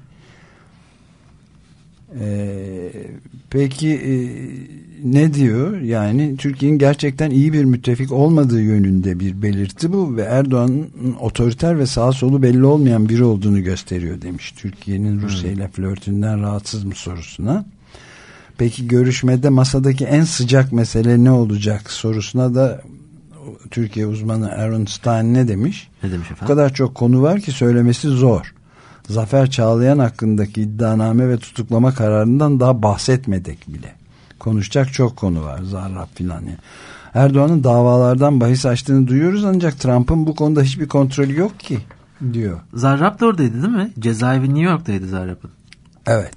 Peki ne diyor? Yani Türkiye'nin gerçekten iyi bir müttefik olmadığı yönünde bir belirti bu ve Erdoğan'ın otoriter ve sağ solu belli olmayan biri olduğunu gösteriyor demiş. Türkiye'nin Rusya ile flörtünden rahatsız mı sorusuna. Peki görüşmede masadaki en sıcak mesele ne olacak sorusuna da Türkiye uzmanı Aaron Stein ne demiş? Ne demiş efendim? O kadar çok konu var ki söylemesi zor. Zafer Çağlayan hakkındaki iddianame ve tutuklama kararından daha bahsetmedik bile. Konuşacak çok konu var, zarrab filan. Yani. Erdoğan'ın davalardan bahis açtığını duyuyoruz ancak Trump'ın bu konuda hiçbir kontrolü yok ki diyor. Zarrab da oradaydı değil mi? Cezaevi New York'taydı Zarrab'ın. Evet.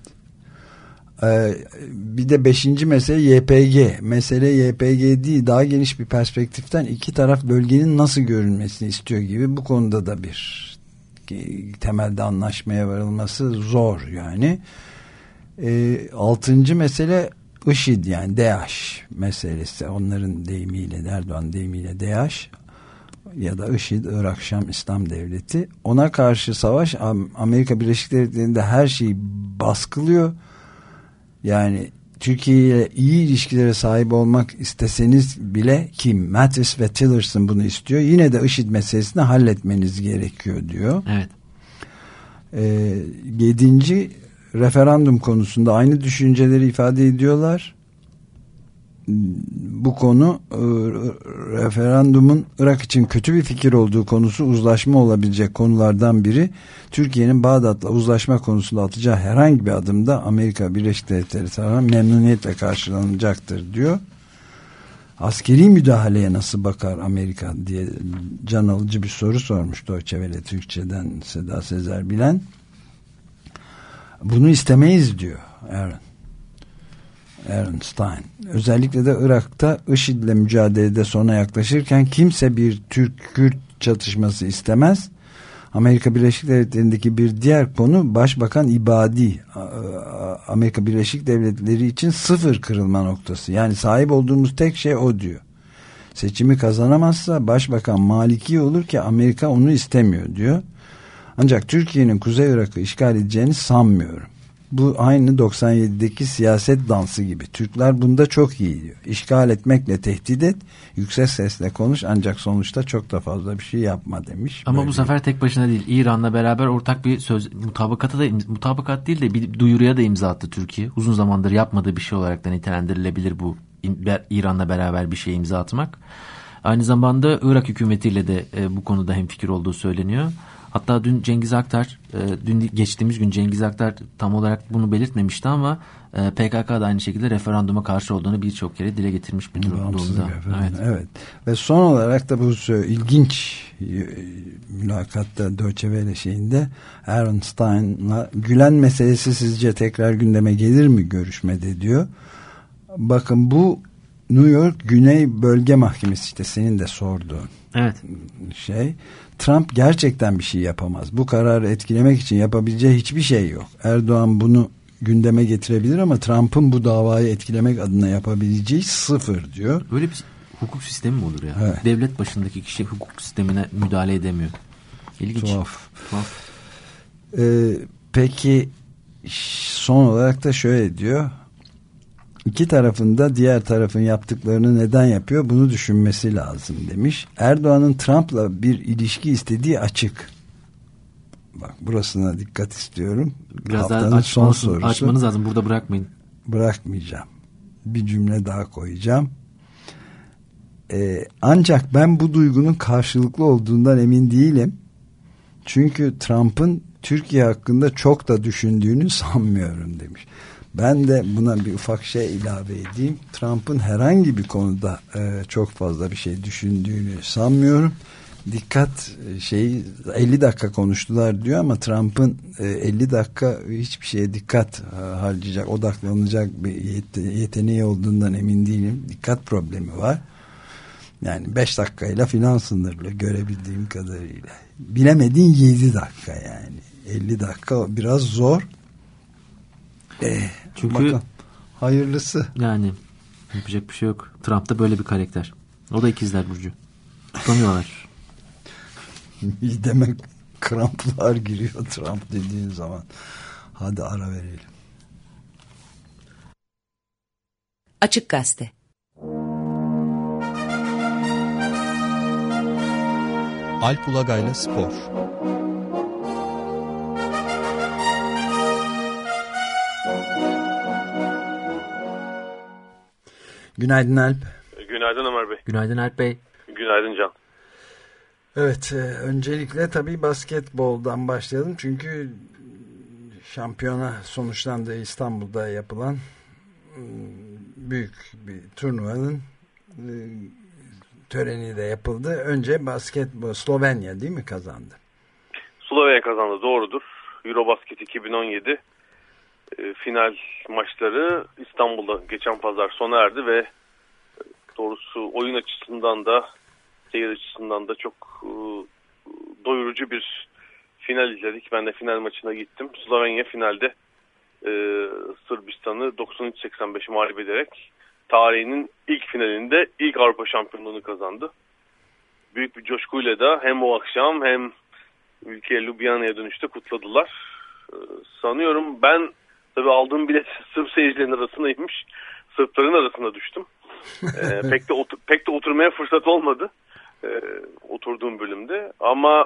Bir de 5. mesele YPG. Mesele YPG değil, daha geniş bir perspektiften iki taraf bölgenin nasıl görünmesini istiyor gibi. Bu konuda da bir temelde anlaşmaya varılması zor yani. 6. mesele IŞİD yani DAEŞ meselesi, onların deyimiyle, Erdoğan deyimiyle DAEŞ ya da IŞİD, Irak Şam İslam Devleti, ona karşı savaş. Amerika Birleşik Devletleri'nde her şeyi baskılıyor. Yani Türkiye ile iyi ilişkilere sahip olmak isteseniz bile, kim Mattis ve Tillerson bunu istiyor, yine de IŞİD meselesini halletmeniz gerekiyor diyor. Evet. 7. referandum konusunda aynı düşünceleri ifade ediyorlar. Bu konu, referandumun Irak için kötü bir fikir olduğu konusu uzlaşma olabilecek konulardan biri. Türkiye'nin Bağdat'la uzlaşma konusunda atacağı herhangi bir adımda Amerika Birleşik Devletleri tarafından memnuniyetle karşılanacaktır diyor. Askeri müdahaleye nasıl bakar Amerika diye can alıcı bir soru sormuş Deutsche Welle Türkçe'den Seda Sezer Bilen. Bunu istemeyiz diyor Aaron Stein. Özellikle de Irak'ta IŞİD'le mücadelede sona yaklaşırken kimse bir Türk-Kürt çatışması istemez. Amerika Birleşik Devletleri'ndeki bir diğer konu Başbakan İbadi. Amerika Birleşik Devletleri için sıfır kırılma noktası. Yani sahip olduğumuz tek şey o diyor. Seçimi kazanamazsa Başbakan Maliki olur ki Amerika onu istemiyor diyor. Ancak Türkiye'nin Kuzey Irak'ı işgal edeceğini sanmıyorum. Bu aynı 97'deki siyaset dansı gibi. Türkler bunda çok iyi diyor. İşgal etmekle tehdit et, yüksek sesle konuş ancak sonuçta çok da fazla bir şey yapma demiş. Ama böyle bu sefer tek başına değil. İran'la beraber ortak bir mutabakat değil de bir duyuruya da imza attı Türkiye. Uzun zamandır yapmadığı bir şey olarak da nitelendirilebilir bu, İran'la beraber bir şey imza atmak. Aynı zamanda Irak hükümetiyle de bu konuda hemfikir olduğu söyleniyor. Hatta dün Cengiz Aktar, geçtiğimiz gün Cengiz Aktar tam olarak bunu belirtmemişti ama PKK da aynı şekilde referanduma karşı olduğunu birçok kere dile getirmiş bir durumda. Evet. Ve son olarak da bu ilginç mülakatta Deutsche Welle şeyinde Aaron Stein'la Gülen meselesi sizce tekrar gündeme gelir mi görüşmede diyor. Bakın bu New York Güney Bölge Mahkemesi, işte senin de sorduğun şey. Trump gerçekten bir şey yapamaz. Bu kararı etkilemek için yapabileceği hiçbir şey yok. Erdoğan bunu gündeme getirebilir ama Trump'ın bu davayı etkilemek adına yapabileceği sıfır diyor. Öyle bir hukuk sistemi mi olur ya? Evet. Devlet başındaki kişi hukuk sistemine müdahale edemiyor. İlginç. Tuhaf. Peki son olarak da şöyle diyor. İki tarafında diğer tarafın yaptıklarını neden yapıyor? Bunu düşünmesi lazım demiş. Erdoğan'ın Trump'la bir ilişki istediği açık. Bak burasına dikkat istiyorum. Biraz Haftanın daha son sorusu. açmanız lazım. Burada bırakmayın. Bırakmayacağım. Bir cümle daha koyacağım. Ancak ben bu duygunun karşılıklı olduğundan emin değilim. Çünkü Trump'ın Türkiye hakkında çok da düşündüğünü sanmıyorum demiş. Ben de buna bir ufak şey ilave edeyim. Trump'ın herhangi bir konuda çok fazla bir şey düşündüğünü sanmıyorum. Dikkat 50 dakika konuştular diyor ama Trump'ın 50 dakika hiçbir şeye dikkat harcayacak, odaklanacak bir yeteneği olduğundan emin değilim. Dikkat problemi var. Yani 5 dakikayla filan sınırlı görebildiğim kadarıyla. Bilemedin 7 dakika yani. 50 dakika biraz zor. Çünkü bakalım. Hayırlısı. Yani yapacak bir şey yok. Trump da böyle bir karakter. O da ikizler burcu. Tutamıyorlar. Demek kramplar giriyor Trump dediğin zaman. Hadi ara verelim. Açık Gazete. Alp Ulagay'la Spor. Günaydın Alp. Günaydın Ömer Bey. Günaydın Alp Bey. Günaydın Can. Evet, öncelikle tabii basketboldan başlayalım. Çünkü şampiyona sonuçlandı, İstanbul'da yapılan büyük bir turnuvanın töreni de yapıldı. Önce basketbol, Slovenya değil mi kazandı? Slovenya kazandı, doğrudur. Eurobasket 2017 final maçları İstanbul'da geçen pazar sona erdi ve doğrusu oyun açısından da seyir açısından da çok doyurucu bir final izledik. Ben de final maçına gittim. Slovenya finalde Sırbistan'ı 93-85 mağlup ederek tarihinin ilk finalinde ilk Avrupa şampiyonluğunu kazandı. Büyük bir coşkuyla da hem o akşam hem ülkeye Ljubljana'ya dönüşte kutladılar. Sanıyorum ben tabii aldığım bilet Sırp seyircilerin arasındaymış. Sırpların arasına düştüm. Pek de oturmaya fırsat olmadı. Oturduğum bölümde. Ama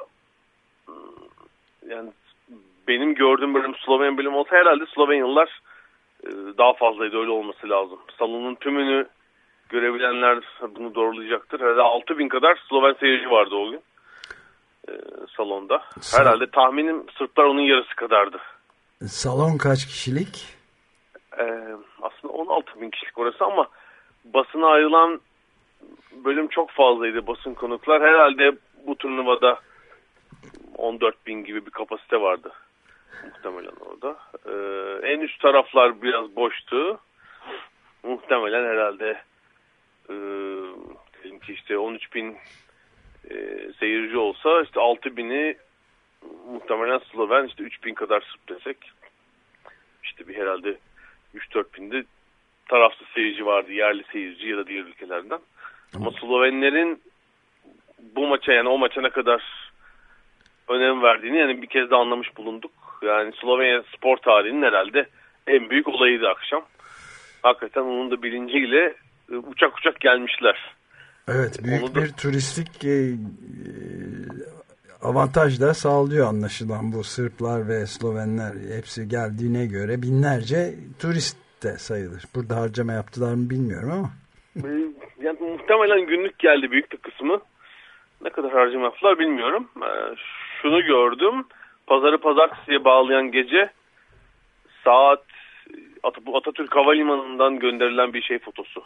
yani benim gördüğüm bölüm Slovenya bölümü olsa herhalde Slovenyalılar daha fazlaydı, öyle olması lazım. Salonun tümünü görebilenler bunu doğrulayacaktır. Herhalde 6.000 kadar Sloven seyirci vardı o gün salonda. Herhalde tahminim Sırplar onun yarısı kadardı. Salon kaç kişilik? Aslında 16.000 kişilik orası ama basına ayrılan bölüm çok fazlaydı, basın konuklar. Herhalde bu turnuvada 14.000 gibi bir kapasite vardı muhtemelen orada. En üst taraflar biraz boştu. Muhtemelen herhalde diyelim ki işte 13.000 seyirci olsa işte 6.000'i muhtemelen Sloven, işte 3.000 kadar Sırp desek işte bir herhalde 3-4.000'de tarafsız seyirci vardı, yerli seyirci ya da diğer ülkelerden. Ama Slovenlerin bu maça, yani o maça ne kadar önem verdiğini yani bir kez de anlamış bulunduk. Yani Slovenya spor tarihinin herhalde en büyük olayıydı akşam. Hakikaten onun da bilinciyle uçak uçak gelmişler. Evet, büyük bir turistik avantaj da sağlıyor anlaşılan bu Sırplar ve Slovenler hepsi geldiğine göre binlerce turist de sayılır. Burada harcama yaptılar mı bilmiyorum ama. Yani muhtemelen günlük geldi büyük bir kısmı. Ne kadar harcama yaptılar bilmiyorum. Şunu gördüm. Pazarı pazartesiye bağlayan gece saat Atatürk Havalimanı'ndan gönderilen bir şey fotosu.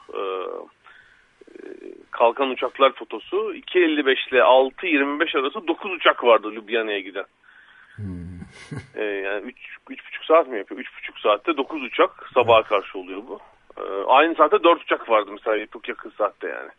Kalkan uçaklar fotosu. 2.55 ile 6.25 arası 9 uçak vardı Ljubljana'ya giden. Yani 3,5 saat mi yapıyor? 3,5 saatte 9 uçak sabaha karşı oluyor bu. Aynı saatte 4 uçak vardı mesela, çok yakın saatte yani.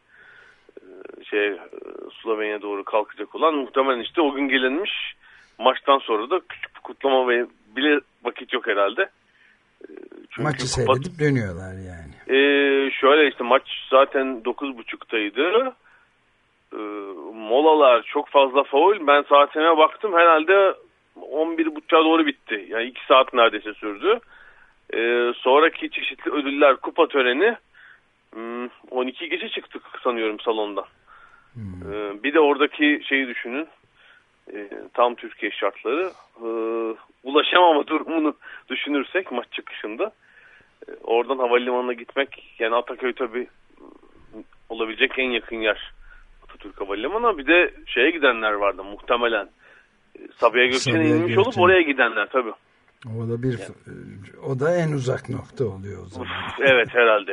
Slovenya'ya doğru kalkacak olan, muhtemelen işte o gün gelinmiş. Maçtan sonra da küçük bir kutlama ve bile vakit yok herhalde. Çünkü maçı seyredip dönüyorlar yani. Şöyle işte maç zaten 9.30'taydı. Molalar çok fazla faul. Ben saatime baktım, herhalde 11.30'a doğru bitti. Yani 2 saat neredeyse sürdü. Sonraki çeşitli ödüller, kupa töreni 12 gece çıktık sanıyorum salondan. Bir de oradaki şeyi düşünün. Tam Türkiye şartları. Ulaşamama durumunu düşünürsek maç çıkışında. Oradan havalimanına gitmek, yani Ataköy tabii olabilecek en yakın yer Atatürk Havalimanı. Bir de şeye gidenler vardı muhtemelen. Sabiha Gökçen'e inmiş olup oraya gidenler tabii. O da en uzak nokta oluyor o zaman. Evet herhalde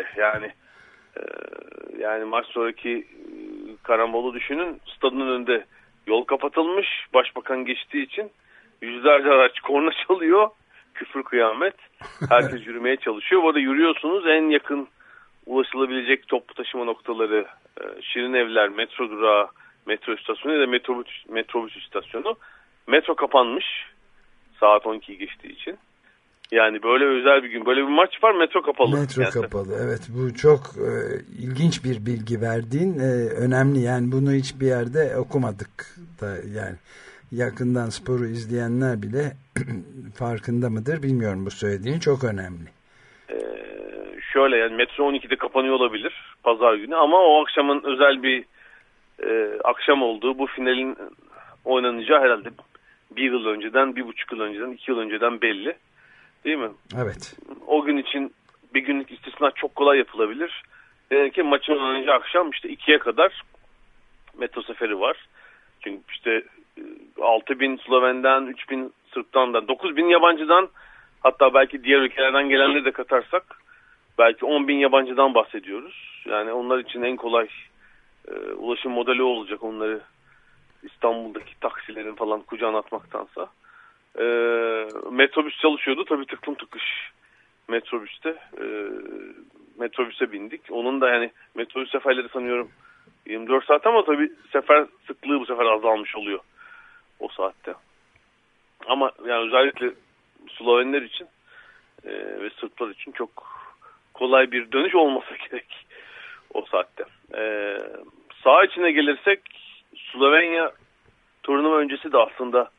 yani maç sonraki karambolu düşünün. Stadın önünde yol kapatılmış. Başbakan geçtiği için yüzlerce araç korna çalıyor. Küfür kıyamet. Herkes yürümeye çalışıyor. Bu arada yürüyorsunuz, en yakın ulaşılabilecek toplu taşıma noktaları Şirin Evler, metro durağı, metro istasyonu ya da metrobüs istasyonu. Metro kapanmış saat 12'yi geçtiği için. Yani böyle özel bir gün, böyle bir maç var, metro kapalı. Metro yani kapalı, evet. Bu çok ilginç bir bilgi verdiğin, önemli. Yani bunu hiçbir yerde okumadık da, yani yakından sporu izleyenler bile farkında mıdır bilmiyorum, bu söylediğin çok önemli. Şöyle, yani metro 12'de kapanıyor olabilir pazar günü, ama o akşamın özel bir akşam olduğu, bu finalin oynanacağı herhalde 1 yıl önceden, 1,5 yıl önceden, 2 yıl önceden belli. Değil mi? Evet. O gün için bir günlük istisna çok kolay yapılabilir. Yani ki maçın oynanacağı akşam işte 2'ye kadar metro seferi var. Çünkü işte 6.000 Sloven'den, 3.000 Sırp'tan da, 9.000 yabancıdan, hatta belki diğer ülkelerden gelenleri de katarsak belki 10.000 yabancıdan bahsediyoruz. Yani onlar için en kolay ulaşım modeli olacak, onları İstanbul'daki taksilerin falan kucağına atmaktansa. Metrobüs çalışıyordu tabii, tıklım tıkış metrobüste. Metrobüse bindik. Onun da yani metrobüs seferleri sanıyorum 24 saat, ama tabii sefer sıklığı bu sefer azalmış oluyor o saatte. Ama yani özellikle Slovenler için ve Sırplar için çok kolay bir dönüş olmasa gerek o saatte. Saha içine gelirsek, Slovenya turnuva öncesi de aslında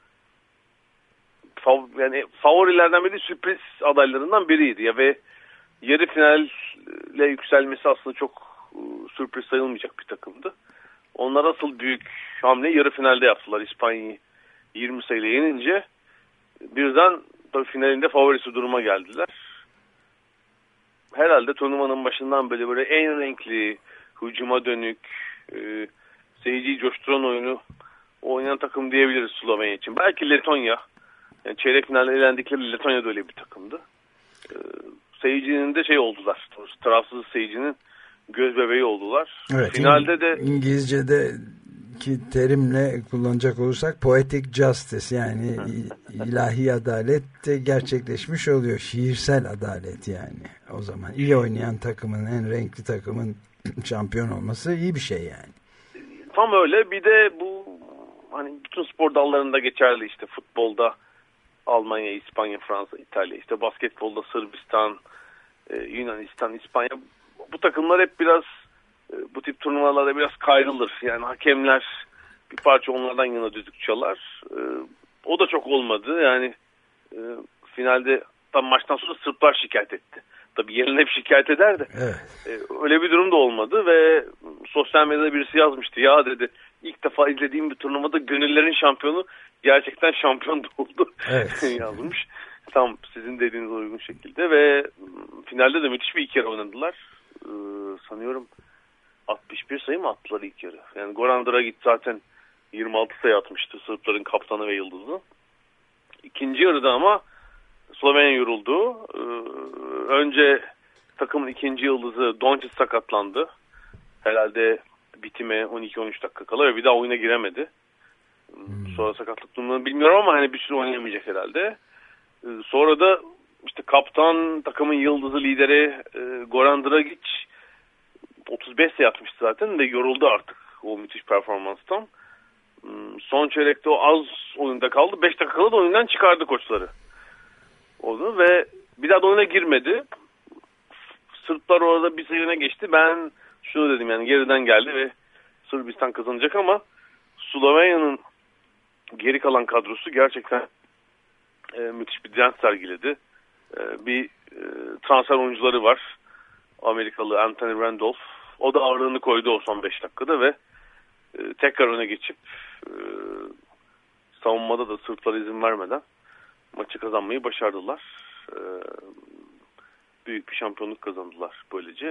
yani favorilerden biri, sürpriz adaylarından biriydi ya, ve yarı finale yükselmesi aslında çok sürpriz sayılmayacak bir takımdı. Onlar asıl büyük hamle yarı finalde yaptılar. İspanya'yı 20 sayıyla yenince birden tabii finalinde favorisi duruma geldiler. Herhalde turnuvanın başından böyle en renkli, hücuma dönük, seyirciyi coşturan oyunu oynayan takım diyebiliriz Slovenya için. Belki Letonya. Yani çeyrek finalde elendikleri Letonya da öyle bir takımdı. Seyircinin de oldular. Tarafsız seyircinin göz bebeği oldular. Evet, finalde de İngilizce'deki terimle kullanacak olursak poetic justice, yani ilahi adalet de gerçekleşmiş oluyor. Şiirsel adalet yani. O zaman iyi oynayan takımın, en renkli takımın şampiyon olması iyi bir şey yani. Tam öyle. Bir de bu hani bütün spor dallarında geçerli, işte futbolda Almanya, İspanya, Fransa, İtalya, işte basketbolda Sırbistan, Yunanistan, İspanya. Bu takımlar hep biraz bu tip turnuvalarda biraz kayrılır. Yani hakemler bir parça onlardan yana düdük çalar. O da çok olmadı. Yani finalde tam maçtan sonra Sırplar şikayet etti. Tabii yerine hep şikayet eder de. Evet. Öyle bir durum da olmadı ve sosyal medyada birisi yazmıştı. Ya dedi, ilk defa izlediğim bir turnuvada gönüllerin şampiyonu gerçekten şampiyon oldu. Evet. yazmış. Tam sizin dediğiniz uygun şekilde ve finalde de müthiş bir ilk yarı oynadılar. Sanıyorum 61 sayı mı attılar ilk yarı? Yani Goran Dragic zaten 26 sayı atmıştı, Sırpların kaptanı ve yıldızı. İkinci yarıda ama Slovenya yoruldu. Önce takımın ikinci yıldızı Doncic sakatlandı. Herhalde bitime 12-13 dakika kala ve bir daha oyuna giremedi. Sonra sakatlık durumunu bilmiyorum ama hani bir süre oynayamayacak herhalde. Sonra da işte kaptan, takımın yıldızı, lideri Goran Dragic 35 sayı atmıştı zaten ve yoruldu artık o müthiş performanstan. Son çeyrekte o az oyunda kaldı. 5 dakika kala da oyundan çıkardı koçları onu ve bir daha da oyuna girmedi. Sırplar orada bir sayı öne geçti. Ben şunu dedim, yani geriden geldi ve Sırbistan kazanacak, ama Slovenya'nın geri kalan kadrosu gerçekten müthiş bir direnç sergiledi. Bir transfer oyuncuları var. Amerikalı Anthony Randolph. O da ağırlığını koydu o son 5 dakikada ve tekrar öne geçip savunmada da Sırplara izin vermeden maçı kazanmayı başardılar. Büyük bir şampiyonluk kazandılar böylece.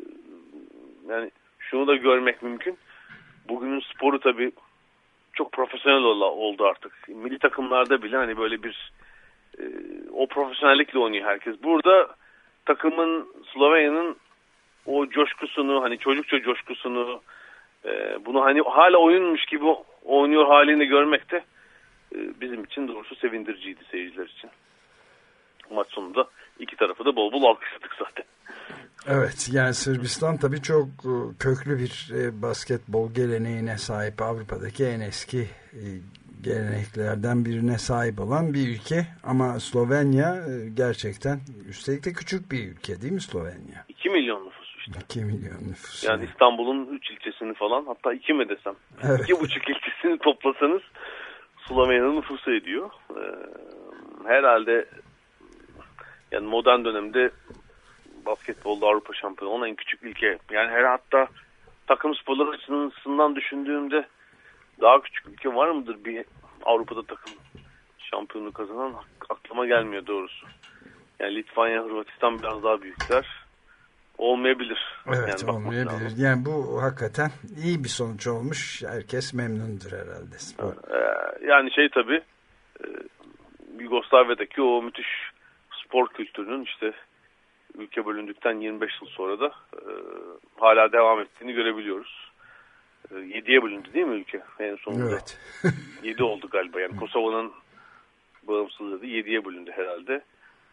Yani şunu da görmek mümkün. Bugünün sporu tabii çok profesyonel oldu artık. Milli takımlarda bile hani böyle bir o profesyonellikle oynuyor herkes. Burada takımın, Slovenya'nın o coşkusunu, hani çocukça coşkusunu, bunu hani hala oyunmuş gibi oynuyor halini görmek de bizim için doğrusu sevindiriciydi, seyirciler için. Maç sonunda iki tarafı da bol bol alkışladık zaten. Evet, yani Sırbistan tabii çok köklü bir basketbol geleneğine sahip, Avrupa'daki en eski geleneklerden birine sahip olan bir ülke. Ama Slovenya gerçekten, üstelik de küçük bir ülke değil mi Slovenya? 2 milyon nüfus işte. 2 milyon nüfus. Yani İstanbul'un 3 ilçesini falan, hatta 2 mi desem? Evet. 2,5 ilçesini toplasanız Slovenya'nın nüfusu ediyor. Herhalde yani modern dönemde basketbolda Avrupa şampiyonu olan en küçük ülke. Yani hatta takım sporları açısından düşündüğümde daha küçük ülke var mıdır bir Avrupa'da takım şampiyonluğu kazanan? Aklıma gelmiyor doğrusu. Yani Litvanya, Hırvatistan biraz daha büyükler. Olmayabilir. Evet, yani olmayabilir. Yani bu hakikaten iyi bir sonuç olmuş. Herkes memnundur herhalde. Spor. Yani tabii Yugoslavya'daki o müthiş spor kültürünün işte ülke bölündükten 25 yıl sonra da hala devam ettiğini görebiliyoruz. 7'ye bölündü değil mi ülke en sonunda? Evet. 7 oldu galiba. Yani Kosova'nın bağımsızlığı da 7'ye bölündü herhalde.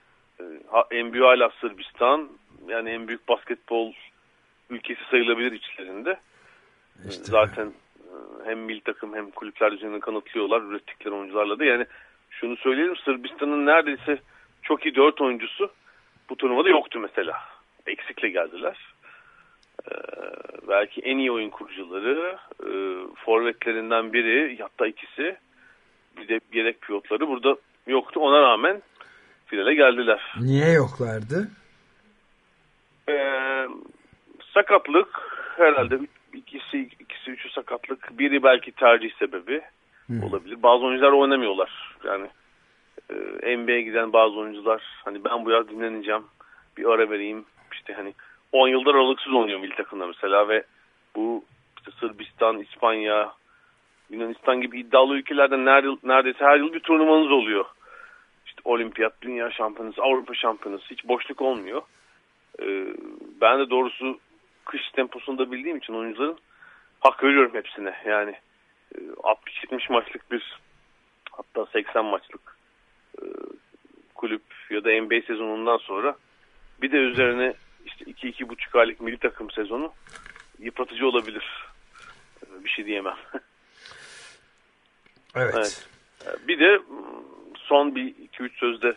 En büyük hala Sırbistan. Yani en büyük basketbol ülkesi sayılabilir içlerinde. İşte. Zaten hem milli takım hem kulüpler düzenini kanıtlıyorlar ürettikleri oyuncularla da. Yani şunu söyleyelim, Sırbistan'ın neredeyse çok iyi 4 oyuncusu bu turnuvada yoktu mesela. Eksikle geldiler. Belki en iyi oyun kurucuları, forvetlerinden biri, hatta ikisi, bir de yedek pivotları burada yoktu. Ona rağmen finale geldiler. Niye yoklardı? Sakatlık herhalde, ikisi üçü sakatlık. Biri belki tercih sebebi olabilir. Bazı oyuncular oynamıyorlar. Yani NBA'ye giden bazı oyuncular hani ben bu yaz dinleneceğim, bir ara vereyim. İşte hani 10 yıldır aralıksız oynuyor milli takımda mesela ve bu işte Sırbistan, İspanya, Yunanistan gibi iddialı ülkelerden neredeyse her yıl bir turnuvanız oluyor. İşte olimpiyat, dünya şampiyonası, Avrupa şampiyonası, hiç boşluk olmuyor. Ben de doğrusu kış temposunu da bildiğim için oyuncuların hak veriyorum hepsine. Yani 60-70 maçlık bir, hatta 80 maçlık kulüp ya da NBA sezonundan sonra bir de üzerine işte 2-2,5 aylık milli takım sezonu yıpratıcı olabilir. Bir şey diyemem. Evet. Bir de son bir 2-3 sözde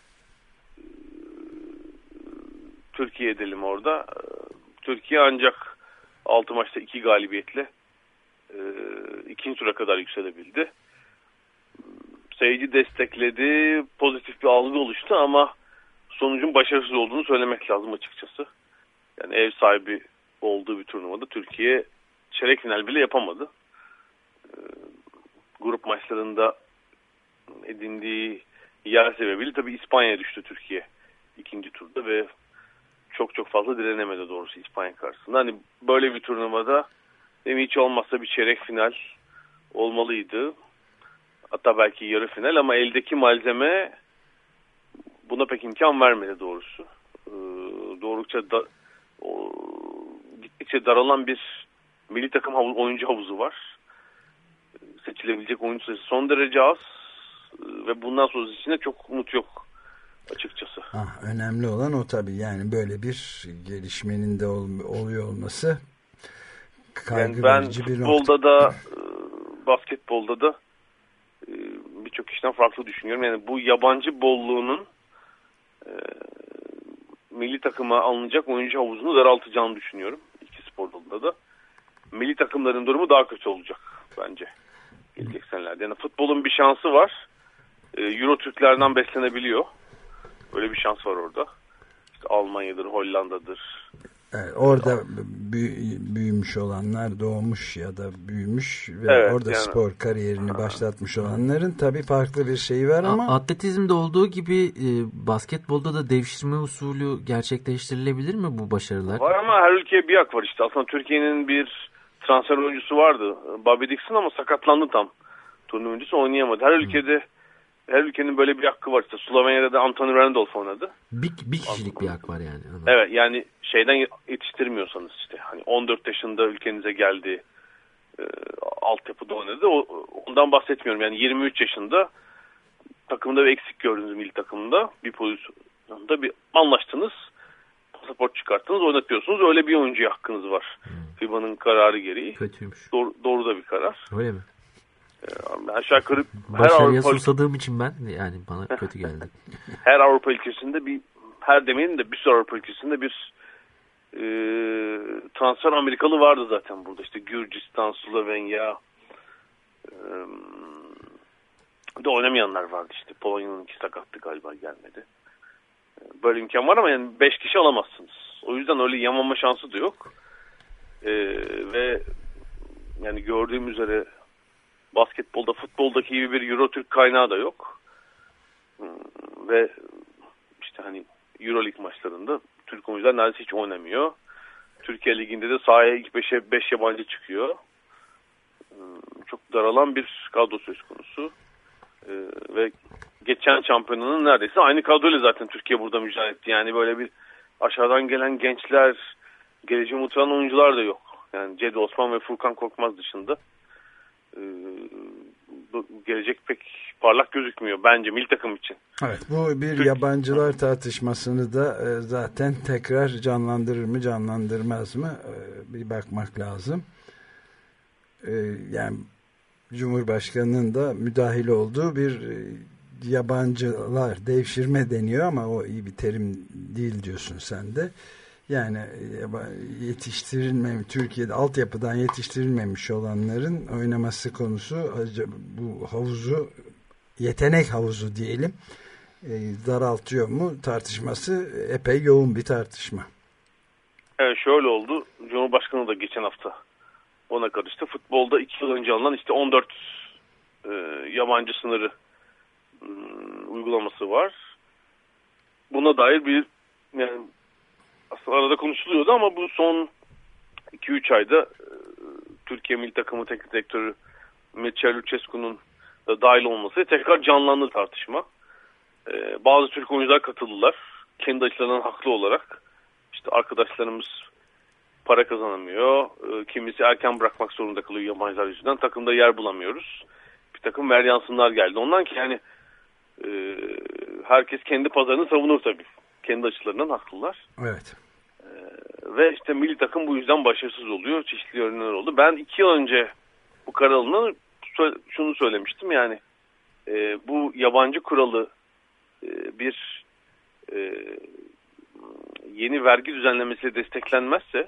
Türkiye edelim orada. Türkiye ancak 6 maçta 2 galibiyetle ikinci tura kadar yükselebildi. Seyirci destekledi, pozitif bir algı oluştu ama sonucun başarısız olduğunu söylemek lazım açıkçası. Yani ev sahibi olduğu bir turnuvada Türkiye çeyrek final bile yapamadı. Grup maçlarında edindiği yer sebebiyle tabii İspanya'ya düştü Türkiye ikinci turda ve çok fazla direnemedi doğrusu İspanya karşısında. Hani böyle bir turnuvada hiç olmazsa bir çeyrek final olmalıydı. Hatta belki yarı final ama eldeki malzeme buna pek imkan vermedi doğrusu. Gittikçe daralan bir milli takım oyuncu havuzu var. Seçilebilecek oyuncu sayısı son derece az ve bundan sonrası için de çok umut yok açıkçası. Önemli olan o tabii, yani böyle bir gelişmenin de oluyor olması kaygı verici bir nokta. Ben futbolda da basketbolda da birçok işten farklı düşünüyorum. Yani bu yabancı bolluğunun milli takıma alınacak oyuncu havuzunu daraltacağını düşünüyorum. İki spor dalında da. Milli takımların durumu daha kötü olacak bence gelecek senelerde. Yani futbolun bir şansı var. Euro Türklerden beslenebiliyor. Öyle bir şans var orada. İşte Almanya'dır, Hollanda'dır. Evet, orada büyümüş olanlar, doğmuş ya da büyümüş ve orada yani, spor kariyerini başlatmış olanların tabii farklı bir şeyi var ama atletizmde olduğu gibi basketbolda da devşirme usulü gerçekleştirilebilir mi bu başarılar? Var ama her ülkeye bir hak var işte. Aslında Türkiye'nin bir transfer oyuncusu vardı. Bobby Dixon ama sakatlandı tam. Turnuva oyuncusu oynayamadı. Her ülkenin böyle bir hakkı var işte. Slovenya'da da Anthony Randolph oynadı. Bir kişilik bir hak var yani. Anladım. Evet yani şeyden yetiştirmiyorsanız işte hani 14 yaşında ülkenize geldi, altyapıda oynadı. Ondan bahsetmiyorum. Yani 23 yaşında takımda bir eksik gördünüz milli takımda. Bir pozisyonda bir anlaştınız. Pasaport çıkarttınız, oynatıyorsunuz. Öyle bir oyuncuya hakkınız var. FIBA'nın kararı gereği. Kötüymüş. Doğru da bir karar. Öyle mi? Aşağı yukarı başarıya susadığım için ben yani bana kötü geldi. Her Avrupa ülkesinde her demeyelim de bir sürü Avrupa ülkesinde bir transfer Amerikalı vardı zaten burada. İşte Gürcistan, Slovenya de oynamayanlar vardı işte. Polonya'nın iki sakattı galiba gelmedi. Böyle imkan var ama yani 5 kişi alamazsınız. O yüzden öyle yamama şansı da yok. Ve yani gördüğüm üzere basketbolda, futboldaki gibi bir Euro Türk kaynağı da yok. Ve işte hani Euroleague maçlarında Türk oyuncular neredeyse hiç oynamıyor. Türkiye Ligi'nde de sahaya ilk 5'e 5 yabancı çıkıyor. Çok daralan bir kadro söz konusu. Ve geçen şampiyonanın neredeyse aynı kadroyla zaten Türkiye burada mücadele etti. Yani böyle bir aşağıdan gelen gençler, geleceği umutlanan oyuncular da yok. Yani Cedi Osman ve Furkan Korkmaz dışında. Gelecek pek parlak gözükmüyor bence milli takım için. Evet, bu bir yabancılar tartışmasını da zaten tekrar canlandırır mı canlandırmaz mı bir bakmak lazım. Yani Cumhurbaşkanı'nın da müdahil olduğu bir yabancılar devşirme deniyor ama o iyi bir terim değil diyorsun sen de. Yani Türkiye'de altyapıdan yetiştirilmemiş olanların oynaması konusu bu havuzu, yetenek havuzu diyelim, daraltıyor mu tartışması epey yoğun bir tartışma. Evet, şöyle oldu. Cumhurbaşkanı da geçen hafta ona karıştı. Futbolda 2 yıl önce alınan işte 14 yabancı sınırı uygulaması var. Buna dair bir yani aslında arada konuşuluyordu ama bu son 2-3 ayda Türkiye Milli Takımı Teknik Direktörü Mircea Lucescu'nun da dahil olması tekrar canlandı tartışma. Bazı Türk oyuncular katıldılar. Kendi açılarından haklı olarak. İşte arkadaşlarımız para kazanamıyor. Kimisi erken bırakmak zorunda kalıyor yabancılar yüzünden. Takımda yer bulamıyoruz. Bir takım veryansınlar geldi. Ondan ki yani herkes kendi pazarını savunur tabii. Kendi açılarından haklılar. Evet. Ve işte milli takım bu yüzden başarısız oluyor. Çeşitli örnekler oldu. Ben 2 yıl önce bu kararına şunu söylemiştim. Yani bu yabancı kuralı bir yeni vergi düzenlemesiyle desteklenmezse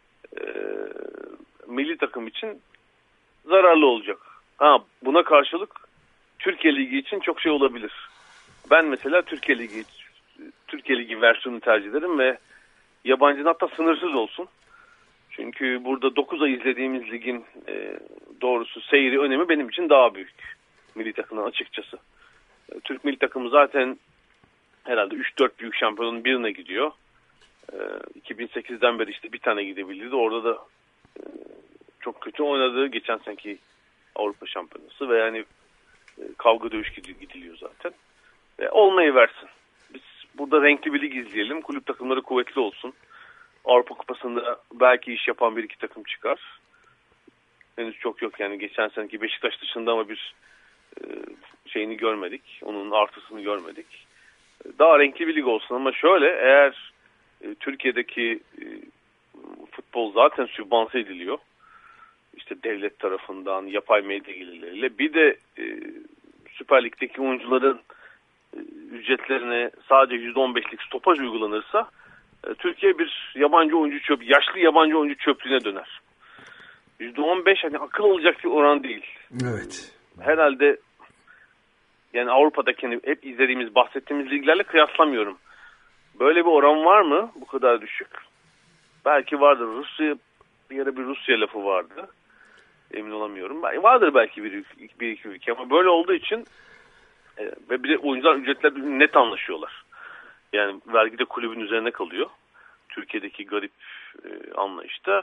milli takım için zararlı olacak. Buna karşılık Türkiye Ligi için çok şey olabilir. Ben mesela Türkiye Ligi versiyonunu tercih ederim ve yabancının hatta sınırsız olsun. Çünkü burada 9 ay izlediğimiz ligin doğrusu seyri önemi benim için daha büyük. Milli takımdan açıkçası. Türk milli takımı zaten herhalde 3-4 büyük şampiyonun birine gidiyor. 2008'den beri işte bir tane gidebildi. Orada da çok kötü oynadığı geçen seneki Avrupa Şampiyonası ve yani kavga dövüş gidiliyor zaten. Olmayı versin. Biz burada renkli bir lig izleyelim. Kulüp takımları kuvvetli olsun. Avrupa Kupası'nda belki iş yapan bir iki takım çıkar. Henüz çok yok yani geçen seneki Beşiktaş dışında ama bir şeyini görmedik. Onun artısını görmedik. Daha renkli bir lig olsun ama şöyle eğer Türkiye'deki futbol zaten sübvanse ediliyor. İşte devlet tarafından yapay medya gelirleriyle bir de Süper Lig'deki oyuncuların ücretlerine sadece %15'lik stopaj uygulanırsa Türkiye bir yabancı oyuncu yaşlı yabancı oyuncu çöplüğüne döner. %15 hani akıl olacak bir oran değil. Evet. Herhalde yani Avrupa'daki hani hep izlediğimiz, bahsettiğimiz liglerle kıyaslamıyorum. Böyle bir oran var mı? Bu kadar düşük. Belki vardır. Bir ara bir Rusya lafı vardı. Emin olamıyorum. Vardır belki bir iki ülke ama böyle olduğu için ve bir de oyuncular ücretler net anlaşıyorlar. Yani vergi de kulübün üzerine kalıyor. Türkiye'deki garip anlayışta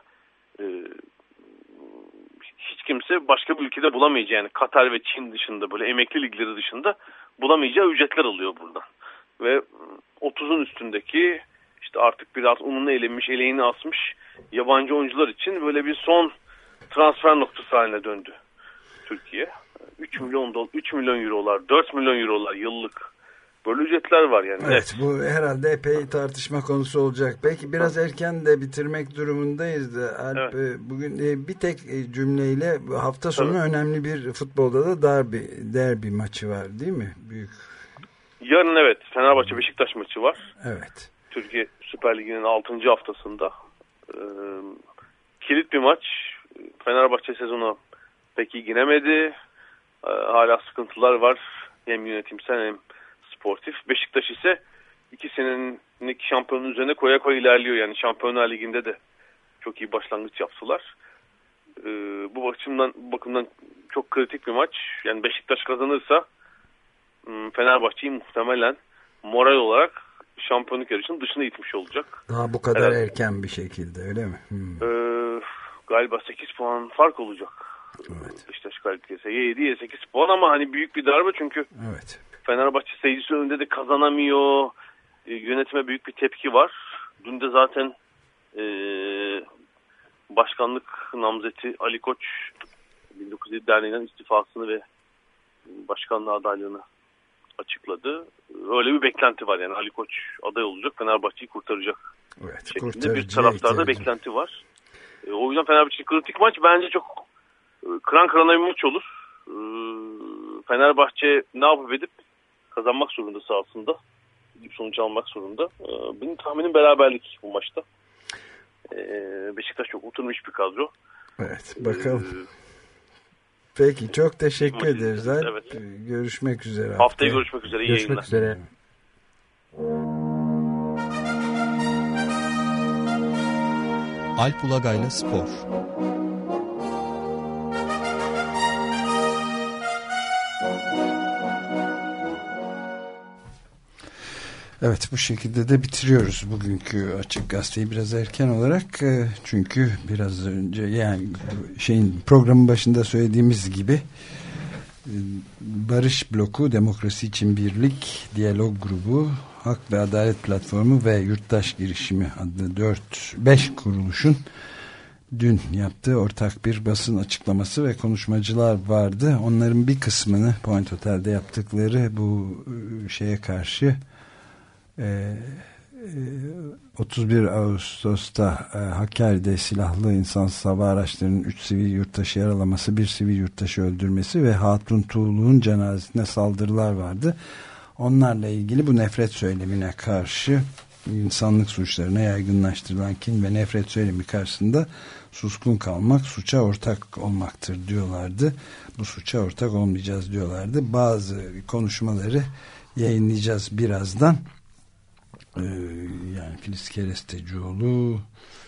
hiç kimse başka bir ülkede bulamayacağı, yani Katar ve Çin dışında, böyle emekli ligleri dışında bulamayacağı ücretler alıyor buradan. Ve 30'un üstündeki işte artık biraz ununu elemiş, eleğini asmış yabancı oyuncular için böyle bir son transfer noktası haline döndü Türkiye. 3 milyon eurolar, 4 milyon eurolar yıllık böyle ücretler var yani. Evet, bu herhalde epey tartışma konusu olacak. Belki biraz erken de bitirmek durumundayız da Alp, evet. Bugün bir tek cümleyle hafta sonu önemli bir futbolda da derbi maçı var değil mi? Büyük. Yarın evet Fenerbahçe Beşiktaş maçı var. Evet. Türkiye Süper Ligi'nin 6. haftasında. Kilit bir maç. Fenerbahçe sezonu pek iyi giremedi. Hala sıkıntılar var. Hem yönetimsel hem sportif. Beşiktaş ise 2 senelik şampiyonun üzerine koya koya ilerliyor. Yani Şampiyonlar Ligi'nde de çok iyi başlangıç yaptılar. Bu bakımdan çok kritik bir maç. Yani Beşiktaş kazanırsa Fenerbahçe'yi muhtemelen moral olarak şampiyonluk yarışının dışına itmiş olacak. Daha bu kadar erken bir şekilde öyle mi? Galiba 8 puan fark olacak. Evet. Beşiktaş kalitesi 7'ye 8 puan ama hani büyük bir darbe çünkü evet. Fenerbahçe seyircisi önünde de kazanamıyor. Yönetime büyük bir tepki var. Dün de zaten başkanlık namzeti Ali Koç 1907 Derneği'nden istifasını ve başkanlığa adaylığını açıkladı. Öyle bir beklenti var yani Ali Koç aday olacak, Fenerbahçe'yi kurtaracak. Evet, şeklinde bir taraftarda beklenti var. O yüzden Fenerbahçe kritik maç bence çok kıran kırana bir maç olur. Fenerbahçe ne yapıp edip kazanmak zorunda sahasında. Gidip sonuç almak zorunda. Benim tahminim beraberlik bu maçta. Beşiktaş çok oturmuş bir kadro. Evet, bakalım. Peki, çok teşekkür ederiz. Evet. Görüşmek üzere. Haftaya görüşmek üzere. İyi görüşmek üzere. Alp Ulagay'la Spor. Evet, bu şekilde de bitiriyoruz bugünkü Açık Gazete'yi biraz erken olarak, çünkü biraz önce yani programın başında söylediğimiz gibi Barış Bloku, Demokrasi İçin Birlik, Diyalog Grubu, Hak ve Adalet Platformu ve Yurttaş Girişimi adlı 5 kuruluşun dün yaptığı ortak bir basın açıklaması ve konuşmacılar vardı. Onların bir kısmını Point Hotel'de yaptıkları bu şeye karşı 31 Ağustos'ta Hakkari'de silahlı insansız hava araçlarının 3 sivil yurttaşı yaralaması, 1 sivil yurttaşı öldürmesi ve Hatun Tuğlu'nun cenazesine saldırılar vardı. Onlarla ilgili bu nefret söylemine karşı, insanlık suçlarına yaygınlaştırılan kin ve nefret söylemi karşısında suskun kalmak suça ortak olmaktır diyorlardı. Bu suça ortak olmayacağız diyorlardı. Bazı konuşmaları yayınlayacağız birazdan. Yani Filiz Kerestecioğlu,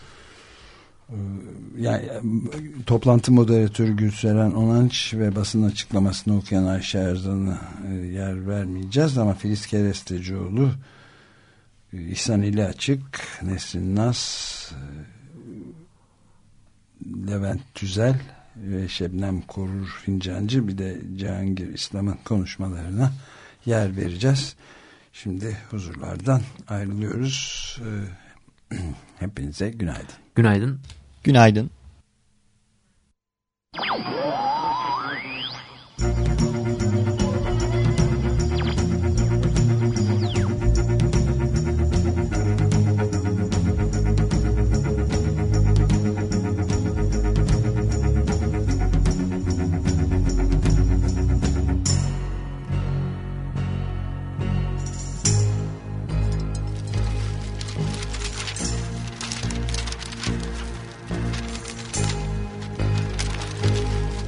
yani toplantı moderatörü Gülseren Onanç ve basın açıklamasını okuyan Ayşe Erzan'a yer vermeyeceğiz ama Filiz Kerestecioğlu, İhsan İli Açık, Nesrin Nas, Levent Tüzel ve Şebnem Korur Fincancı, bir de Cihangir İslam'ın konuşmalarına yer vereceğiz. Şimdi huzurlardan ayrılıyoruz. Hepinize günaydın. Günaydın. Günaydın.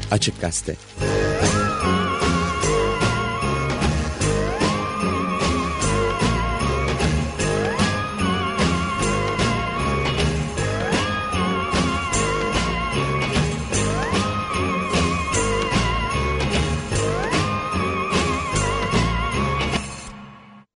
Açık Gazete.